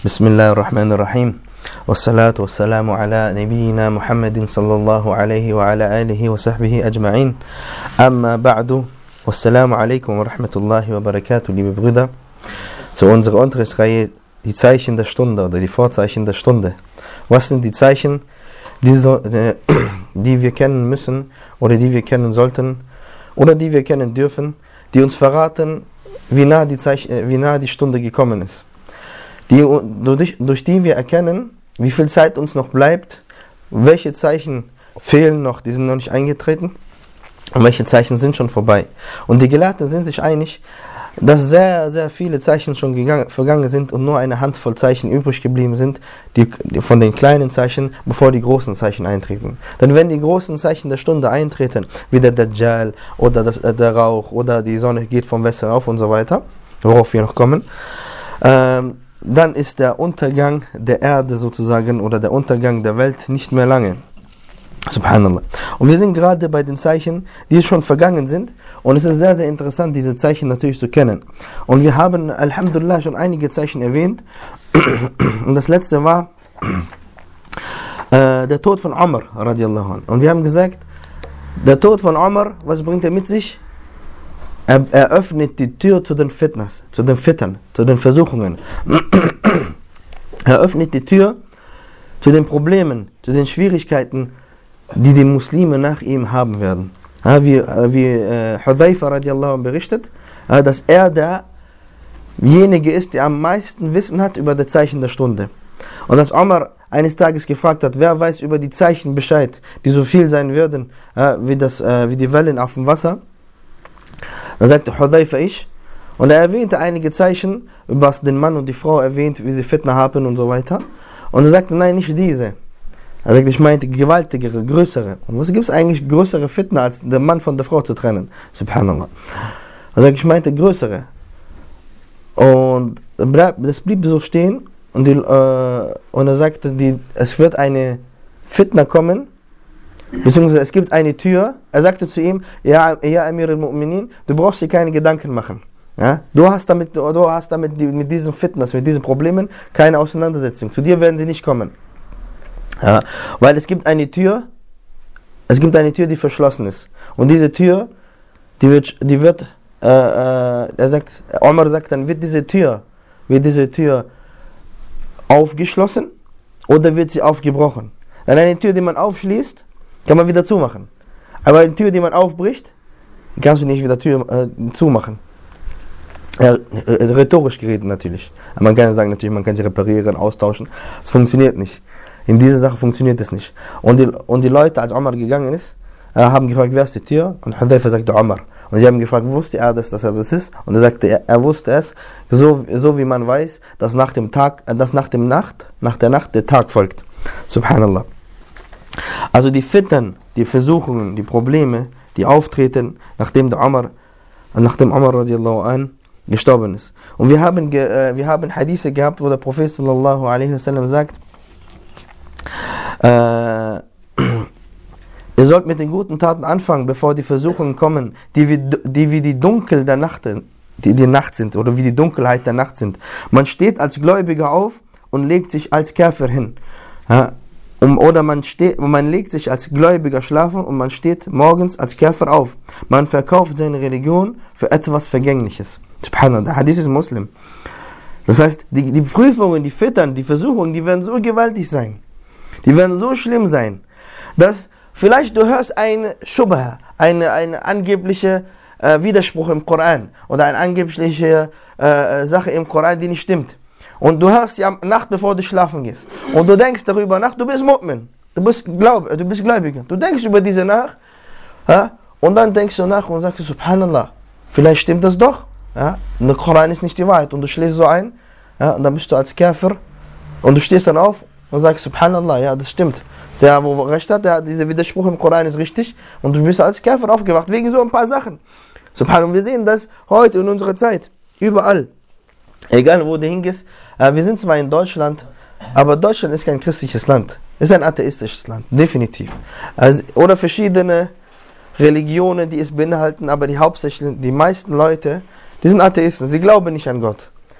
Bismillahirrahmanirrahim. Wassalatu wassalamu ala nabiyyina Muhammadin sallallahu alaihi wa ala alihi wa sahbihi ajma'in. Amma ba'du. Wassalamu alaikum wa rahmatullahi wa barakatuh, liebe Brüder. Zu unserer Unterrichtsreihe die Zeichen der Stunde oder die Vorzeichen der Stunde. Was sind die Zeichen, die wir kennen müssen oder die wir kennen sollten oder die wir kennen dürfen, die uns verraten, wie nah die Stunde gekommen ist? Durch die wir erkennen, wie viel Zeit uns noch bleibt, welche Zeichen fehlen noch, die sind noch nicht eingetreten und welche Zeichen sind schon vorbei. Und die Gelehrten sind sich einig, dass sehr, sehr viele Zeichen schon vergangen sind und nur eine Handvoll Zeichen übrig geblieben sind, die von den kleinen Zeichen, bevor die großen Zeichen eintreten. Denn wenn die großen Zeichen der Stunde eintreten, wie der Dajjal oder der Rauch oder die Sonne geht vom Westen auf und so weiter, worauf wir noch kommen, dann ist der Untergang der Erde sozusagen oder der Untergang der Welt nicht mehr lange. Subhanallah. Und wir sind gerade bei den Zeichen, die schon vergangen sind. Und es ist sehr, sehr interessant, diese Zeichen natürlich zu kennen. Und wir haben, Alhamdulillah, schon einige Zeichen erwähnt. Und das letzte war der Tod von Umar, radiallahu anh. Und wir haben gesagt, der Tod von Umar, was bringt er mit sich? Er öffnet die Tür zu den Fitnas, zu den Fitern, zu den Versuchungen. Er öffnet die Tür zu den Problemen, zu den Schwierigkeiten, die die Muslime nach ihm haben werden. Wie Hudhaifa radiallahu anh berichtet, dass er derjenige ist, der am meisten Wissen hat über die Zeichen der Stunde. Und als Umar eines Tages gefragt hat, wer weiß über die Zeichen Bescheid, die so viel sein werden, wie die Wellen auf dem Wasser, dann sagte Hudhaifa, ich. Und er erwähnte einige Zeichen, was den Mann und die Frau erwähnt, wie sie Fitna haben und so weiter. Und er sagte, nein, nicht diese. Er sagte, ich meinte gewaltigere, größere. Und was gibt es eigentlich größere Fitna, als den Mann von der Frau zu trennen? Subhanallah. Er sagte, ich meinte größere. Und das blieb so stehen. Und er sagte, es wird eine Fitna kommen, beziehungsweise es gibt eine Tür. Er sagte zu ihm, ja Amir al-Mu'minin, du brauchst dir keine Gedanken machen. Ja? Du hast damit mit diesen Fitnas, mit diesen Problemen keine Auseinandersetzung. Zu dir werden sie nicht kommen. Ja? Weil es gibt eine Tür, die verschlossen ist. Und diese Tür, Omar sagt dann, wird diese Tür aufgeschlossen oder wird sie aufgebrochen? Dann eine Tür, die man aufschließt, kann man wieder zumachen. Aber eine Tür, die man aufbricht, kannst du nicht wieder zumachen. Ja, rhetorisch geredet natürlich. Aber man kann sagen, natürlich, man kann sie reparieren, austauschen. Es funktioniert nicht. In dieser Sache funktioniert es nicht. Und die Leute, als Umar gegangen ist, haben gefragt, wer ist die Tür? Und Hudhaifa sagte Umar. Und sie haben gefragt, wusste er das, dass er das ist? Und er sagte, er wusste es, so wie man weiß, dass nach der Nacht der Tag folgt. Subhanallah. Also die Fitern, die Versuchungen, die Probleme, die auftreten, nachdem Umar radiallahu anh gestorben ist. Und wir haben Hadithe gehabt, wo der Prophet sallallahu alaihi wasallam sagt, ihr sollt mit den guten Taten anfangen, bevor die Versuchungen kommen, die wie die Dunkel der Nacht, die Nacht sind, oder wie die Dunkelheit der Nacht sind. Man steht als Gläubiger auf und legt sich als Käfer hin. Ja? Oder man legt sich als Gläubiger schlafen und man steht morgens als Käfer auf. Man verkauft seine Religion für etwas Vergängliches. Subhanallah, der Hadith ist Muslim. Das heißt, die Prüfungen, die Fitern, die Versuchungen, die werden so gewaltig sein. Die werden so schlimm sein, dass vielleicht du hörst eine Schubha, eine angebliche Widerspruch im Koran oder eine angebliche Sache im Koran, die nicht stimmt. Und du hörst sie am Nacht, bevor du schlafen gehst. Und du denkst darüber nach, du bist Mu'min, du bist Gläubiger. Du denkst über diese nach, ja? Und dann denkst du nach und sagst, Subhanallah, vielleicht stimmt das doch. Ja? Und der Koran ist nicht die Wahrheit. Und du schläfst so ein, ja? Und dann bist du als Käfer und du stehst dann auf und sagst, Subhanallah, ja, das stimmt. Der, wo recht hat, dieser Widerspruch im Koran ist richtig. Und du bist als Käfer aufgewacht, wegen so ein paar Sachen. Subhanallah, wir sehen das heute in unserer Zeit, überall. Egal wo du hingehst, wir sind zwar in Deutschland, aber Deutschland ist kein christliches Land. Es ist ein atheistisches Land, definitiv. Oder verschiedene Religionen, die es beinhalten, aber die meisten Leute, die sind Atheisten, sie glauben nicht an Gott.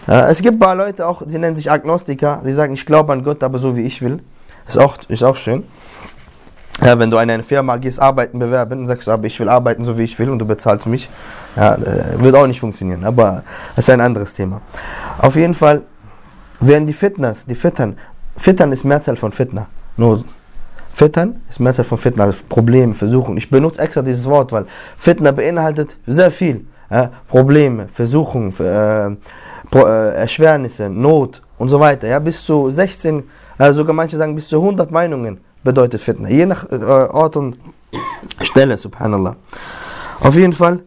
Es gibt ein paar Leute auch, die nennen sich Agnostiker, die sagen, ich glaube an Gott, aber so wie ich will. Ist auch schön. Ja, wenn du in eine Firma gehst, arbeiten, bewerben, und sagst du, aber ich will arbeiten, so wie ich will, und du bezahlst mich, ja, wird auch nicht funktionieren, aber das ist ein anderes Thema. Auf jeden Fall werden die Fitern ist Mehrzahl von Fitna. Nur Fitern ist Mehrzahl von Fitna, also Probleme, Versuchungen. Ich benutze extra dieses Wort, weil Fitna beinhaltet sehr viel. Ja, Probleme, Versuchungen, Erschwernisse, Not und so weiter. Ja, bis zu 16, sogar manche sagen bis zu 100 Meinungen bedeutet Fitna. Je nach Ort und Stelle, subhanallah. Auf jeden Fall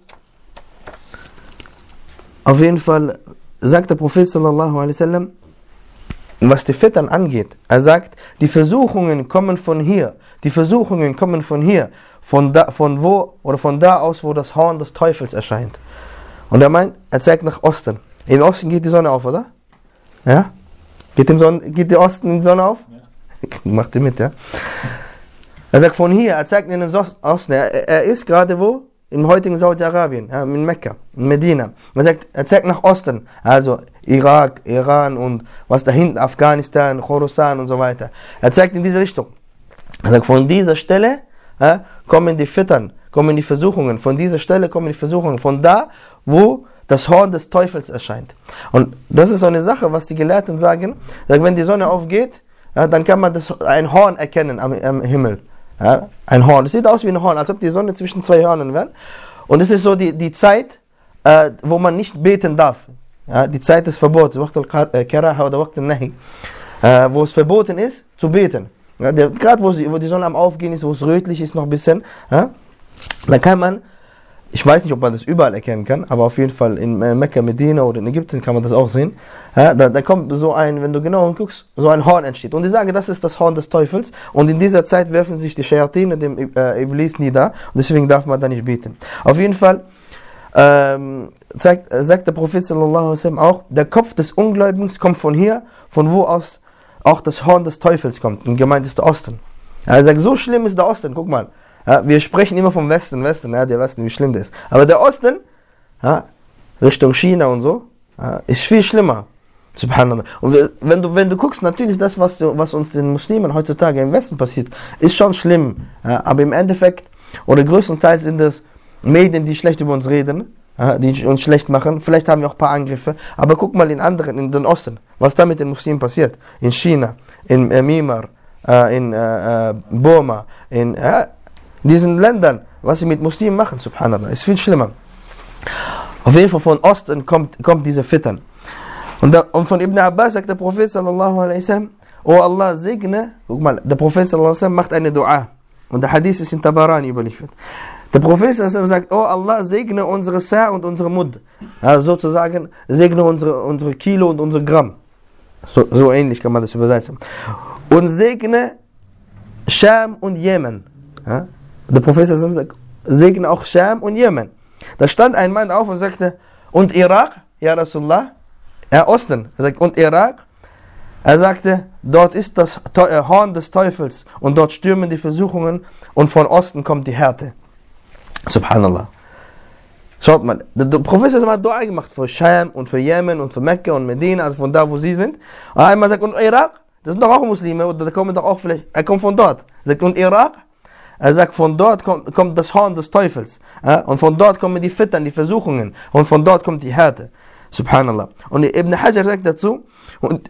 sagt der Prophet sallallahu alaihi wasallam, was die Fitern angeht, er sagt, die Versuchungen kommen von hier. Die Versuchungen kommen von hier, von da aus, wo das Horn des Teufels erscheint. Und er meint, er zeigt nach Osten. Im Osten geht die Sonne auf, oder? Ja? Geht der Osten in die Sonne auf? Ja. Macht ihr mit, ja? Er sagt von hier, er zeigt in den Osten. Er ist gerade wo? Im heutigen Saudi-Arabien, ja, in Mekka, in Medina. Er zeigt nach Osten, also Irak, Iran und was da hinten, Afghanistan, Khorasan und so weiter. Er zeigt in diese Richtung. Er sagt, von dieser Stelle kommen die Fitern, kommen die Versuchungen. Von dieser Stelle kommen die Versuchungen. Von da, wo das Horn des Teufels erscheint. Und das ist so eine Sache, was die Gelehrten sagen. Wenn die Sonne aufgeht, dann kann man ein Horn erkennen am Himmel. Ja, ein Horn. Es sieht aus wie ein Horn, als ob die Sonne zwischen zwei Hörnern wäre. Und es ist so die Zeit, wo man nicht beten darf. Ja, die Zeit des Verbots, wo es verboten ist, zu beten. Ja, gerade wo die Sonne am Aufgehen ist, wo es rötlich ist noch ein bisschen, ja, dann kann man, ich weiß nicht, ob man das überall erkennen kann, aber auf jeden Fall in Mekka, Medina oder in Ägypten kann man das auch sehen. Ja, da kommt so ein, wenn du genau guckst, so ein Horn entsteht. Und die sagen, das ist das Horn des Teufels. Und in dieser Zeit werfen sich die Schayatine dem Iblis nieder. Und deswegen darf man da nicht beten. Auf jeden Fall sagt der Prophet sallallahu alaihi wasallam auch, der Kopf des Ungläubigen kommt von hier, von wo aus auch das Horn des Teufels kommt. Und gemeint ist der Osten. Er sagt, so schlimm ist der Osten, guck mal. Ja, wir sprechen immer vom Westen, ja, der Westen, wie schlimm das ist. Aber der Osten, ja, Richtung China und so, ja, ist viel schlimmer. Subhanallah. Und wenn du guckst, natürlich das, was uns den Muslimen heutzutage im Westen passiert, ist schon schlimm. Ja, aber im Endeffekt, oder größtenteils sind das Medien, die schlecht über uns reden, ja, die uns schlecht machen. Vielleicht haben wir auch ein paar Angriffe. Aber guck mal in den Osten, was da mit den Muslimen passiert. In China, in Myanmar, in Burma, in diesen Ländern, was sie mit Muslimen machen, subhanallah, ist viel schlimmer. Auf jeden Fall von Osten kommt diese Fitern. Und von Ibn Abbas sagt der Prophet sallallahu alaihi wasallam, oh Allah segne, guck mal, der Prophet sallallahu alaihi wasallam macht eine Dua. Und der Hadith ist in Tabarani überliefert. Der Prophet sallallahu alaihi wasallam sagt, oh Allah segne unsere Sa' und unsere Mud. Also sozusagen, segne unsere Kilo und unsere Gramm. So ähnlich kann man das übersetzen. Und segne Scham und Jemen. Ja? Der Prophet sagt, segne auch Scham und Jemen. Da stand ein Mann auf und sagte, und Irak, ja Rasulullah, Osten, er sagt, und Irak, er sagte, dort ist das Horn des Teufels und dort stürmen die Versuchungen und von Osten kommt die Härte. Subhanallah. Schaut mal, der Prophet hat Dua gemacht für Scham und für Jemen und für Mekka und Medina, also von da, wo sie sind. Und einmal sagt, und Irak, das sind doch auch Muslime, oder da kommen doch auch vielleicht, er kommt von dort. Er sagt, und Irak, er sagt, von dort kommt das Horn des Teufels. Und von dort kommen die Fitern, die Versuchungen. Und von dort kommt die Härte. Subhanallah. Und Ibn Hajar sagt dazu, und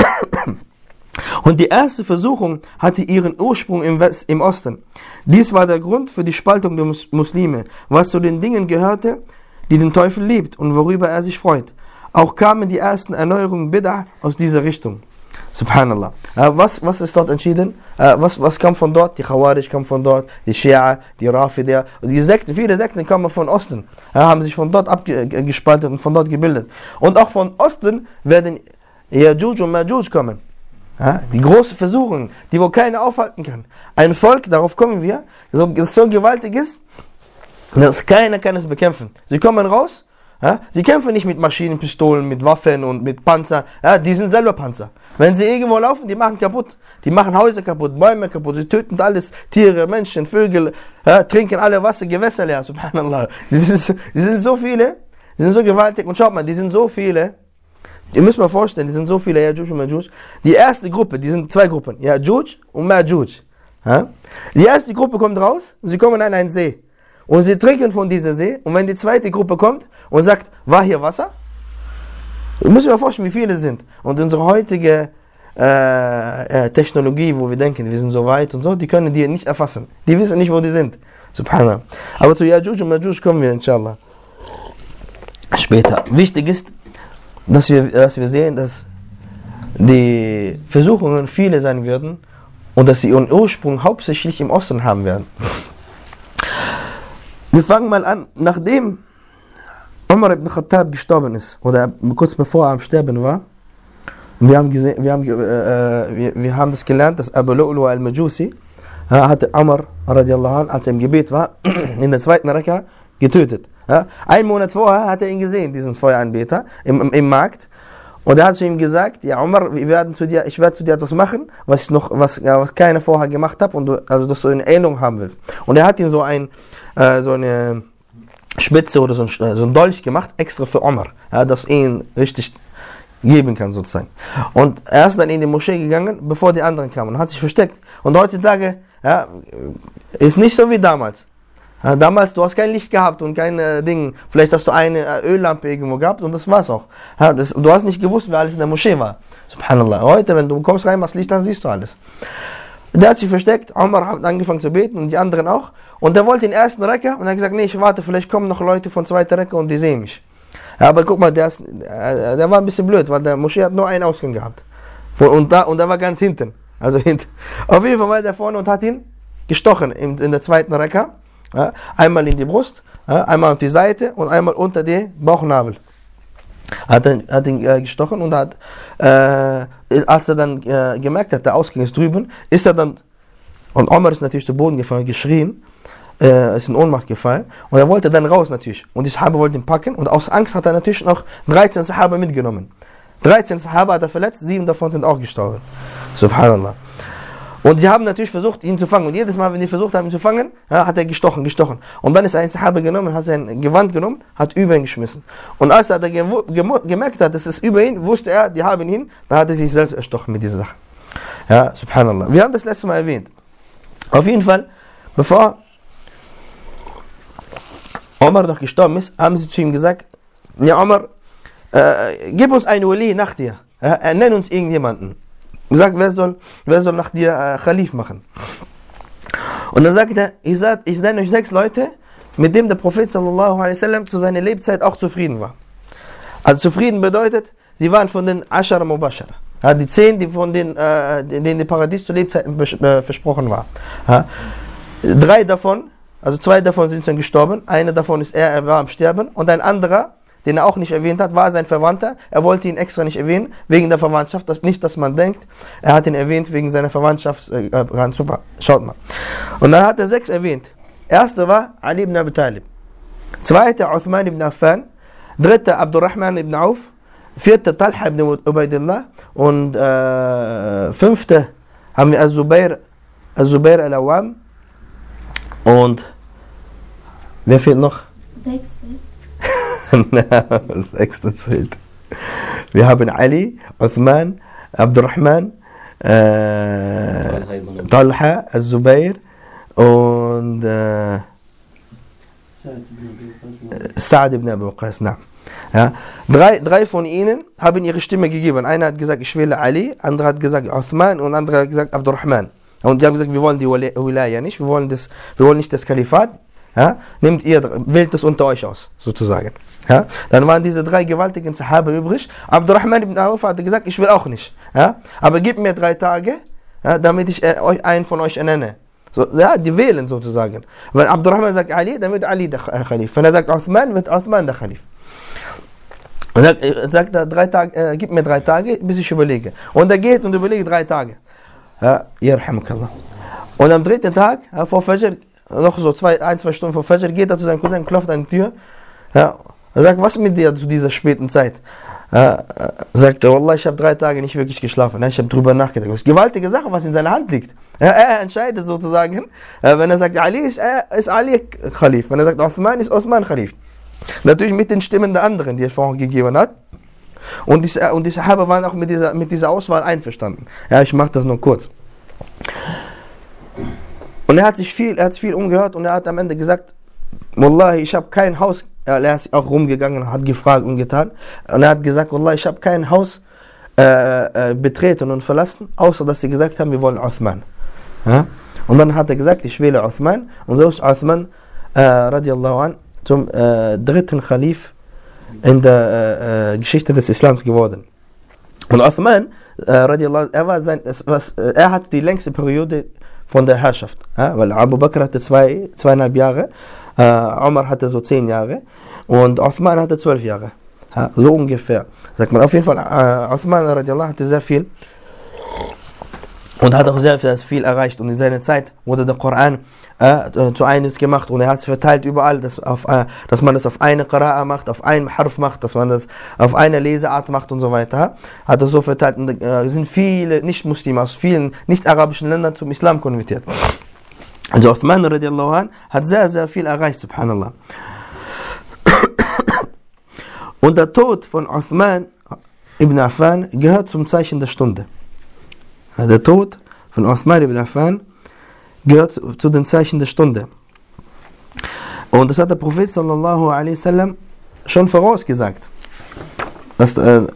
die erste Versuchung hatte ihren Ursprung im Osten. Dies war der Grund für die Spaltung der Muslime, was zu den Dingen gehörte, die den Teufel liebt und worüber er sich freut. Auch kamen die ersten Erneuerungen Bid'ah aus dieser Richtung. Subhanallah. Was ist dort entschieden? Was kam von dort? Die Khawarij kam von dort, die Shia, die Rafidiyya. Die Sekten, viele Sekten kamen von Osten, haben sich von dort abgespaltet und von dort gebildet. Und auch von Osten werden Yajuj und Majuj kommen. Die große Versuchung, die wo keiner aufhalten kann. Ein Volk, darauf kommen wir, das so gewaltig ist, dass keiner kann es bekämpfen. Sie kommen raus, sie kämpfen nicht mit Maschinenpistolen, mit Waffen und mit Panzer, die sind selber Panzer. Wenn sie irgendwo laufen, die machen kaputt. Die machen Häuser kaputt, Bäume kaputt, sie töten alles, Tiere, Menschen, Vögel, trinken alle Wasser, Gewässer leer, subhanallah. Die sind so viele, die sind so gewaltig. Und schaut mal, die sind so viele, Ihr müsst mal vorstellen, die sind so viele Yajuj und Majuj. Die erste Gruppe, die sind zwei Gruppen, Yajuj und Majuj. Ja? Die erste Gruppe kommt raus, sie kommen an einen See. Und sie trinken von diesem See. Und wenn die zweite Gruppe kommt und sagt, war hier Wasser? Ihr müsst mal vorstellen, wie viele sind. Und unsere heutige Technologie, wo wir denken, wir sind so weit und so, die können die nicht erfassen. Die wissen nicht, wo die sind. Subhanallah. Aber zu Yajuj und Majuj kommen wir, inshallah, später. Wichtig ist, dass wir sehen, dass die Versuchungen viele sein werden und dass sie ihren Ursprung hauptsächlich im Osten haben werden. Wir fangen mal an, nachdem Umar ibn Khattab gestorben ist, oder kurz bevor er am Sterben war. Wir haben das gelernt, dass Abu Lu'lu al-Majusi hatte Umar radiallahu anh, als er im Gebet war, in der zweiten Raka getötet. Ja? Einen Monat vorher hat er ihn gesehen, diesen Feueranbeter, im Markt. Und er hat zu ihm gesagt, ja Umar, ich werde zu dir etwas machen, was keiner vorher gemacht hat, und also dass du eine Erinnerung haben willst. Und er hat ihm so eine Spitze oder so ein Dolch gemacht, extra für Umar, ja, dass ihn richtig geben kann sozusagen. Und er ist dann in die Moschee gegangen, bevor die anderen kamen, und hat sich versteckt. Und heutzutage ist nicht so wie damals. Ja, damals, du hast kein Licht gehabt und kein Ding. Vielleicht hast du eine Öllampe irgendwo gehabt und das war's auch. Ja, du hast nicht gewusst, wer alles in der Moschee war. Subhanallah. Heute, wenn du kommst rein, machst Licht, dann siehst du alles. Der hat sich versteckt, Umar hat angefangen zu beten und die anderen auch. Und der wollte den ersten Raka und er hat gesagt, nee, ich warte, vielleicht kommen noch Leute von zweiter Raka und die sehen mich. Ja, aber guck mal, der war ein bisschen blöd, weil der Moschee hat nur einen Ausgang gehabt. Und der war ganz hinten. Also hinten. Auf jeden Fall war der vorne und hat ihn gestochen in der zweiten Raka. Ja, einmal in die Brust, einmal auf die Seite und einmal unter den Bauchnabel. Hat ihn gestochen und als er dann gemerkt hat, der Ausgang ist drüben, ist er dann, und Umar ist natürlich zu Boden gefallen, geschrien, ist in Ohnmacht gefallen, und er wollte dann raus natürlich. Und die Sahaba wollten ihn packen, und aus Angst hat er natürlich noch 13 Sahaba mitgenommen. 13 Sahaba hat er verletzt, 7 davon sind auch gestorben. Subhanallah. Und die haben natürlich versucht, ihn zu fangen. Und jedes Mal, wenn die versucht haben, ihn zu fangen, hat er gestochen. Und dann ist ein Sahaba genommen, hat sein Gewand genommen, hat über ihn geschmissen. Und als er gemerkt hat, dass es über ihn, wusste er, die haben ihn, dann hat er sich selbst erstochen mit dieser Sache. Ja, Subhanallah. Wir haben das letzte Mal erwähnt. Auf jeden Fall, bevor Umar noch gestorben ist, haben sie zu ihm gesagt, ja Umar, gib uns einen Wali nach dir. Nenn uns irgendjemanden. Sag, wer soll nach dir Khalif machen? Und dann sagt er, ich nenne euch 6 Leute, mit denen der Prophet sallallahu alaihi wasallam zu seiner Lebzeit auch zufrieden war. Also zufrieden bedeutet, sie waren von den Ashara Mubashara. Ja, die 10, denen die Paradies zu Lebzeiten versprochen war. Ja. 3 davon, also 2 davon sind schon gestorben, einer davon er war am Sterben, und ein anderer, den er auch nicht erwähnt hat, war sein Verwandter. Er wollte ihn extra nicht erwähnen, wegen der Verwandtschaft. Nicht, dass man denkt, er hat ihn erwähnt wegen seiner Verwandtschaft. Super, schaut mal. Und dann hat er 6 erwähnt. Erster war Ali ibn Abi Talib. Zweiter Uthman ibn Affan. Dritter Abdurrahman ibn Auf. Vierter Talha ibn Ubaidillah. Und fünfter haben wir Az-Zubair al-Awwam. Und wer fehlt noch? 6. Das extra zählt. Wir haben Ali, Uthman, Abdurrahman, Talha, Az-Zubair und Sa'd ibn Abi Waqqas. Ja. 3 von ihnen haben ihre Stimme gegeben. Einer hat gesagt, ich wähle Ali, andere hat gesagt Uthman und andere hat gesagt Abdurrahman. Und die haben gesagt, wir wollen die Wilaya nicht, wir wollen nicht das Kalifat. Ja? Wählt das unter euch aus, sozusagen. Ja? Dann waren diese 3 gewaltigen Sahaba übrig. Abdurrahman ibn Auf hat gesagt, ich will auch nicht. Ja? Aber gib mir 3 Tage, ja, damit ich einen von euch ernenne. So, ja, die wählen sozusagen. Wenn Abdurrahman sagt Ali, dann wird Ali der Khalif. Wenn er sagt Uthman, wird Uthman der Khalif. Und er sagt 3 Tage, gib mir 3 Tage, bis ich überlege. Und er geht und überlegt 3 Tage. Ja, Yarhamukallah. Und am 3. Tag, vor Fajr, noch so 1-2 Stunden vor Fajr, geht er zu seinem Cousin, klopft an die Tür. Ja, er sagt, was mit dir zu dieser späten Zeit? Sagt er, Wallah, ich habe 3 Tage nicht wirklich geschlafen. Ich habe drüber nachgedacht. Das ist eine gewaltige Sache, was in seiner Hand liegt. Er entscheidet sozusagen, wenn er sagt, Ali ist Ali Khalif. Wenn er sagt, Uthman ist Uthman Khalif. Natürlich mit den Stimmen der anderen, die er vorher gegeben hat. Und die Sahaba waren auch mit dieser Auswahl einverstanden. Ja, ich mache das nur kurz. Und er hat sich viel umgehört und er hat am Ende gesagt, Wallahi, ich habe kein Haus, er ist auch rumgegangen und hat gefragt und getan. Und er hat gesagt, Wallahi, ich habe kein Haus betreten und verlassen, außer dass sie gesagt haben, wir wollen Uthman. Ja? Und dann hat er gesagt, ich wähle Uthman. Und so ist Uthman radiallahu an zum dritten Khalif in der Geschichte des Islams geworden. Und Uthman radiallahu an, er hatte die längste Periode von der Herrschaft. Ja? Weil Abu Bakr hatte 2,5 Jahre, Umar hatte so 10 Jahre und Uthman hatte 12 Jahre. Ja, so ungefähr. Sagt man auf jeden Fall, Uthman radiallahu hatte sehr viel und hat auch sehr viel erreicht. Und in seiner Zeit wurde der Koran zu eines gemacht und er hat es verteilt überall, dass man das auf eine Qira'a macht, auf einen Harf macht, dass man das auf eine Leseart macht und so weiter. Hat er so verteilt. Und sind viele Nicht-Muslime aus vielen nicht-arabischen Ländern zum Islam konvertiert. Also Uthman radiallahu an hat sehr, sehr viel erreicht, subhanallah. Und der Tod von Uthman ibn Affan gehört zum Zeichen der Stunde. Der Tod von Uthman ibn Affan gehört zu den Zeichen der Stunde. Und das hat der Prophet sallallahu alaihi wasallam schon vorausgesagt, dass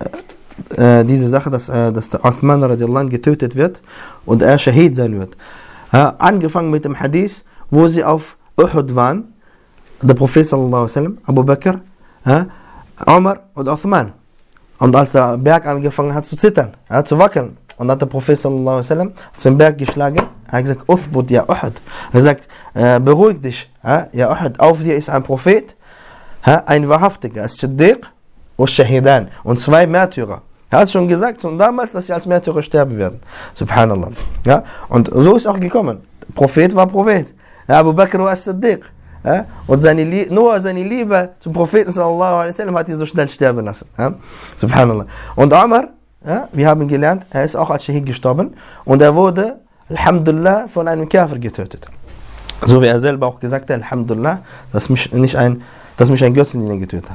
diese Sache, dass der Uthman radiallahu an getötet wird und er Shahid sein wird. Angefangen mit dem Hadith, wo sie auf Uhud waren, der Prophet sallallahu alaihi wasallam, Abu Bakr, Umar und Uthman. Und als der Berg angefangen hat zu zittern, zu wackeln, und hat der Prophet sallallahu alaihi wasallam auf den Berg geschlagen, er hat gesagt, Uthbut ya Uhud. Er sagt, beruhig dich, ja Uhud, auf dir ist ein Prophet, ein Wahrhaftiger, As-Siddiq und Shahidan, und 2 Märtyrer. Er hat schon gesagt, schon damals, dass sie als Märtyrer sterben werden. Subhanallah. Ja? Und so ist auch gekommen. Der Prophet war Prophet. Abu Bakr war As-Siddiq. Ja? Und nur seine Liebe zum Propheten sallallahu alaihi wasallam hat ihn so schnell sterben lassen. Ja? Subhanallah. Und Umar, wir haben gelernt, er ist auch als Shahid gestorben und er wurde, Alhamdulillah, von einem Kafir getötet. So wie er selber auch gesagt hat, Alhamdulillah, dass mich ein Götzendiener getötet hat.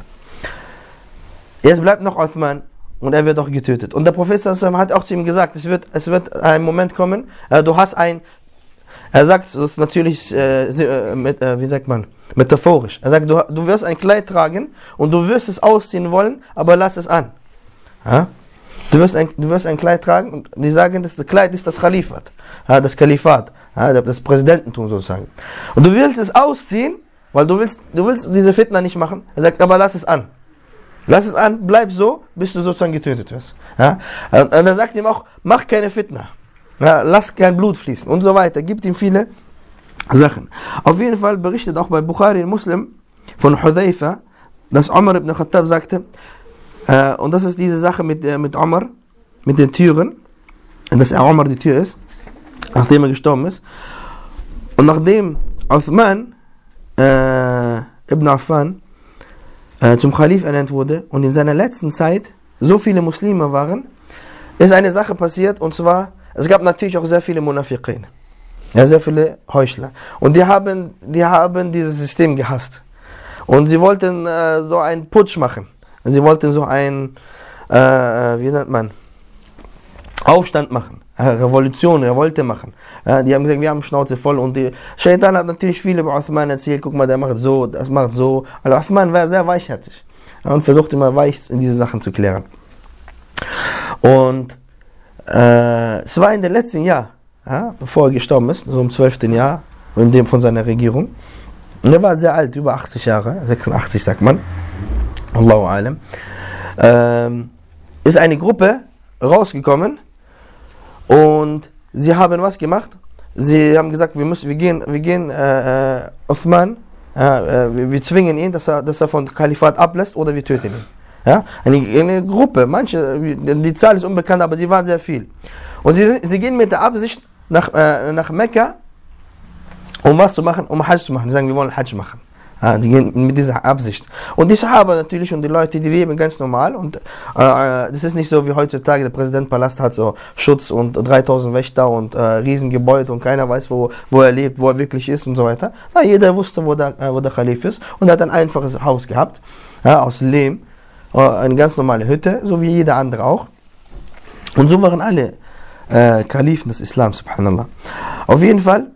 Jetzt bleibt noch Uthman und er wird auch getötet. Und der Prophet sallallahu alaihi wasallam hat auch zu ihm gesagt, es wird ein Moment kommen, du hast er sagt, das ist natürlich, wie sagt man, metaphorisch. Er sagt, du wirst ein Kleid tragen und du wirst es ausziehen wollen, aber lass es an. Ja? Du wirst ein Kleid tragen und die sagen, das Kleid ist das Khalifat, das Kalifat, das Präsidententum sozusagen. Und du willst es ausziehen, weil du willst diese Fitna nicht machen. Er sagt, aber lass es an. Lass es an, bleib so, bis du sozusagen getötet wirst. Ja? Und er sagt ihm auch, mach keine Fitna. Ja, lass kein Blut fließen und so weiter. Gibt ihm viele Sachen. Auf jeden Fall berichtet auch bei Bukhari und Muslim von Hudhayfa, dass Umar ibn Khattab sagte, und das ist diese Sache mit Umar, mit den Türen, dass Umar die Tür ist, nachdem er gestorben ist. Und nachdem Uthman ibn Affan zum Khalif ernannt wurde und in seiner letzten Zeit so viele Muslime waren, ist eine Sache passiert, und zwar, es gab natürlich auch sehr viele Munafiqin, sehr viele Heuchler. Und die haben dieses System gehasst. Und sie wollten so einen Putsch machen. Sie wollten so einen, wie nennt man, Aufstand machen, Revolte machen. Die haben gesagt, wir haben Schnauze voll. Und die Shaitan hat natürlich viel über Uthman erzählt. Guck mal, der macht so, das macht so. Also Uthman war sehr weichherzig und versucht immer weich in diese Sachen zu klären. Und es war in den letzten Jahr, bevor er gestorben ist, so im 12. Jahr von seiner Regierung. Und er war sehr alt, über 80 Jahre, 86 sagt man. Allahu alam. Ist eine Gruppe rausgekommen und sie haben was gemacht. Sie haben gesagt, wir gehen Uthman, wir zwingen ihn, dass er von Kalifat ablässt, oder wir töten ihn. Ja? Eine Gruppe, die Zahl ist unbekannt, aber die waren sehr viel. Und sie gehen mit der Absicht nach Mekka, um was zu machen, um Hajj zu machen. Sie sagen, wir wollen Hajj machen. Die gehen mit dieser Absicht. Und die Sahaba natürlich und die Leute, die leben ganz normal. Und das ist nicht so wie heutzutage, der Präsidentenpalast hat so Schutz und 3000 Wächter und Riesengebäude und keiner weiß, wo er lebt, wo er wirklich ist und so weiter. Jeder wusste, wo der Khalif ist, und er hat ein einfaches Haus gehabt, aus Lehm. eine ganz normale Hütte, so wie jeder andere auch. Und so waren alle Kalifen des Islam, subhanallah. Auf jeden Fall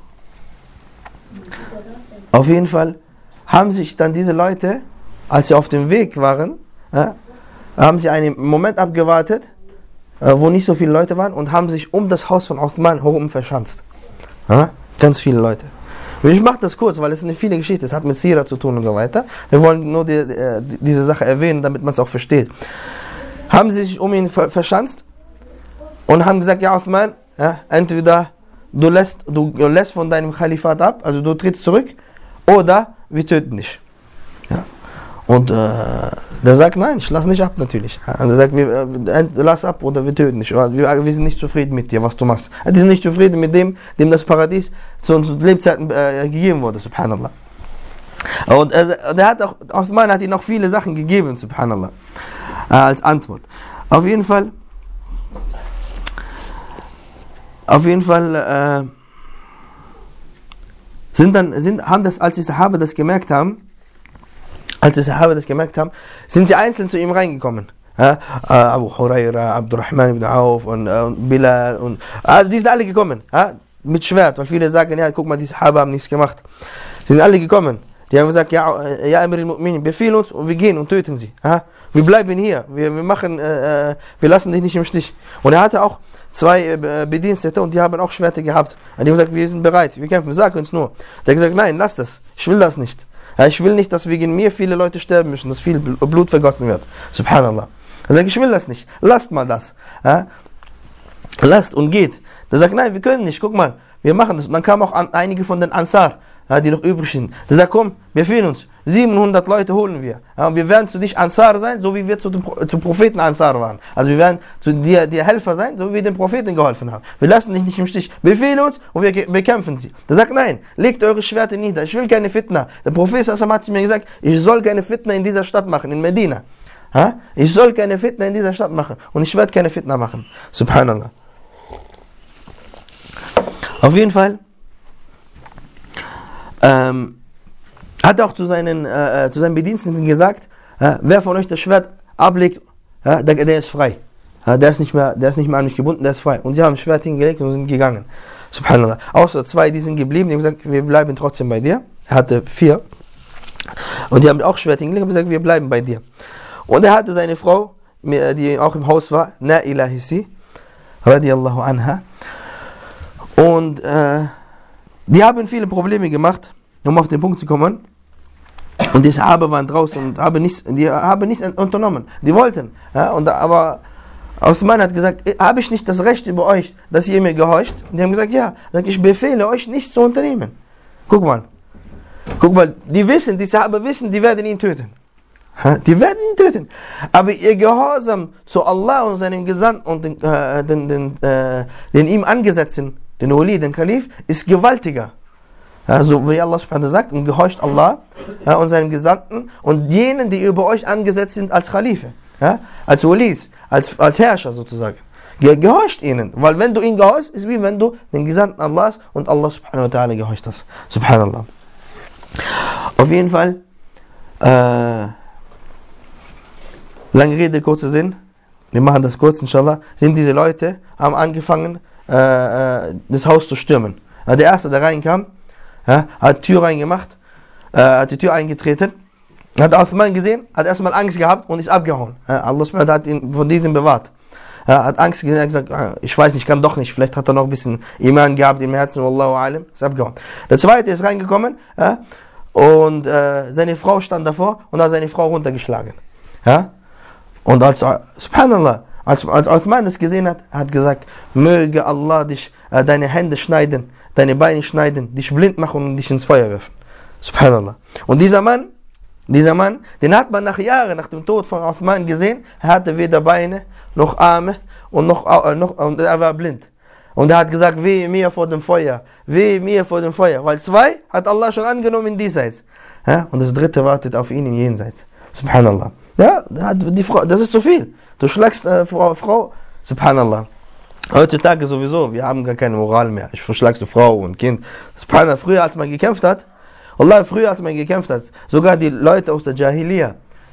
haben sich dann diese Leute, als sie auf dem Weg waren, haben sie einen Moment abgewartet, wo nicht so viele Leute waren, und haben sich um das Haus von Uthman herum verschanzt. Ganz viele Leute. Ich mache das kurz, weil es eine viele Geschichte ist, es hat mit Sira zu tun und so weiter. Wir wollen nur diese Sache erwähnen, damit man es auch versteht. Haben sie sich um ihn verschanzt und haben gesagt, ja Uthman, entweder du lässt von deinem Kalifat ab, also du trittst zurück, oder wir töten dich. Ja. Und der sagt, nein, ich lasse nicht ab natürlich. Und er sagt, lass ab oder wir töten dich. Wir sind nicht zufrieden mit dir, was du machst. Die sind nicht zufrieden mit dem das Paradies zu unseren Lebzeiten gegeben wurde, subhanallah. Und Uthman hat ihm noch viele Sachen gegeben, subhanallah, als Antwort. Auf jeden Fall haben das, als die Sahaba das gemerkt haben, sind sie einzeln zu ihm reingekommen. Abu Huraira, Abdurrahman ibn Auf und Bilal und also die sind alle gekommen, mit Schwert, weil viele sagen, ja, guck mal, die Sahaba haben nichts gemacht. Sie sind alle gekommen. Die haben gesagt, ja, Amir al-Mu'minin, befehl uns und wir gehen und töten sie. Wir bleiben hier, wir lassen dich nicht im Stich. Und er hatte auch 2 Bedienstete und die haben auch Schwerter gehabt. Und die haben gesagt, wir sind bereit, wir kämpfen, sag uns nur. Der hat gesagt, nein, lass das, ich will das nicht. Ich will nicht, dass wegen mir viele Leute sterben müssen, dass viel Blut vergossen wird. Subhanallah. Er sagt, ich will das nicht, lasst mal das. Lasst und geht. Der sagt, nein, wir können nicht, guck mal, wir machen das. Und dann kamen auch einige von den Ansar, die noch übrig sind. Der sagt, komm, wir fehlen uns. 700 Leute holen wir. Und wir werden zu dich Ansar sein, so wie wir zum Propheten Ansar waren. Also wir werden zu dir Helfer sein, so wie wir dem Propheten geholfen haben. Wir lassen dich nicht im Stich. Befehl uns und wir bekämpfen sie. Der sagt, nein, legt eure Schwerter nieder. Ich will keine Fitna. Der Prophet hat zu mir gesagt, ich soll keine Fitna in dieser Stadt machen, in Medina. Ich soll keine Fitna in dieser Stadt machen. Und ich werde keine Fitna machen. Subhanallah. Auf jeden Fall hat auch zu seinen Bediensteten gesagt, wer von euch das Schwert ablegt, der ist frei. Der ist nicht mehr an mich gebunden, der ist frei. Und sie haben das Schwert hingelegt und sind gegangen. Subhanallah. Außer 2, die sind geblieben, die haben gesagt, wir bleiben trotzdem bei dir. Er hatte 4. Und die haben auch Schwert hingelegt und gesagt, wir bleiben bei dir. Und er hatte seine Frau, die auch im Haus war, Naila hieß sie, radiyallahu anha. Und die haben viele Probleme gemacht, um auf den Punkt zu kommen. Und die Sahaba waren draußen und haben nichts unternommen. Die wollten. Aber Uthman hat gesagt, habe ich nicht das Recht über euch, dass ihr mir gehorcht? Und die haben gesagt, ja. Ich befehle euch, nichts zu unternehmen. Guck mal, die Sahaba wissen, die werden ihn töten. Die werden ihn töten. Aber ihr Gehorsam zu Allah und seinem Gesandten und den ihm angesetzten, den Wali, den Kalif, ist gewaltiger. So wie Allah subhanahu wa ta'ala sagt, und gehorcht Allah und seinem Gesandten und jenen, die über euch angesetzt sind als Khalife, als Walis, als Herrscher sozusagen. Gehorcht ihnen, weil wenn du ihnen gehorchst, ist wie wenn du den Gesandten Allahs und Allah subhanahu wa ta'ala gehorcht hast. Subhanallah. Auf jeden Fall, lange Rede, kurzer Sinn, wir machen das kurz, inshallah, sind diese Leute, haben angefangen, das Haus zu stürmen. Der Erste, der reinkam, hat die Tür reingemacht, hat die Tür eingetreten, hat Uthman gesehen, hat erstmal Angst gehabt und ist abgehauen. Allah hat ihn von diesem bewahrt. Hat Angst gesehen, hat gesagt, ich weiß nicht, kann doch nicht, vielleicht hat er noch ein bisschen Iman gehabt im Herzen, Wallahu alim, ist abgehauen. Der Zweite ist reingekommen und seine Frau stand davor und hat seine Frau runtergeschlagen. Und subhanallah, als Uthman das gesehen hat, hat gesagt, möge Allah dich deine Hände schneiden, deine Beine schneiden, dich blind machen und dich ins Feuer werfen. Subhanallah. Und dieser Mann, den hat man nach Jahren, nach dem Tod von Uthman gesehen, er hatte weder Beine, noch Arme und und er war blind. Und er hat gesagt, wehe mir vor dem Feuer, wehe mir vor dem Feuer. Weil 2 hat Allah schon angenommen in diesseits. Und das 3. wartet auf ihn im Jenseits. Subhanallah. Ja, die Frau, das ist zu viel. Du schlägst Frau, Subhanallah. Heutzutage sowieso, wir haben gar keine Moral mehr. Ich verschlagst du Frau und Kind. Früher als man gekämpft hat, sogar die Leute aus der Jahiliya,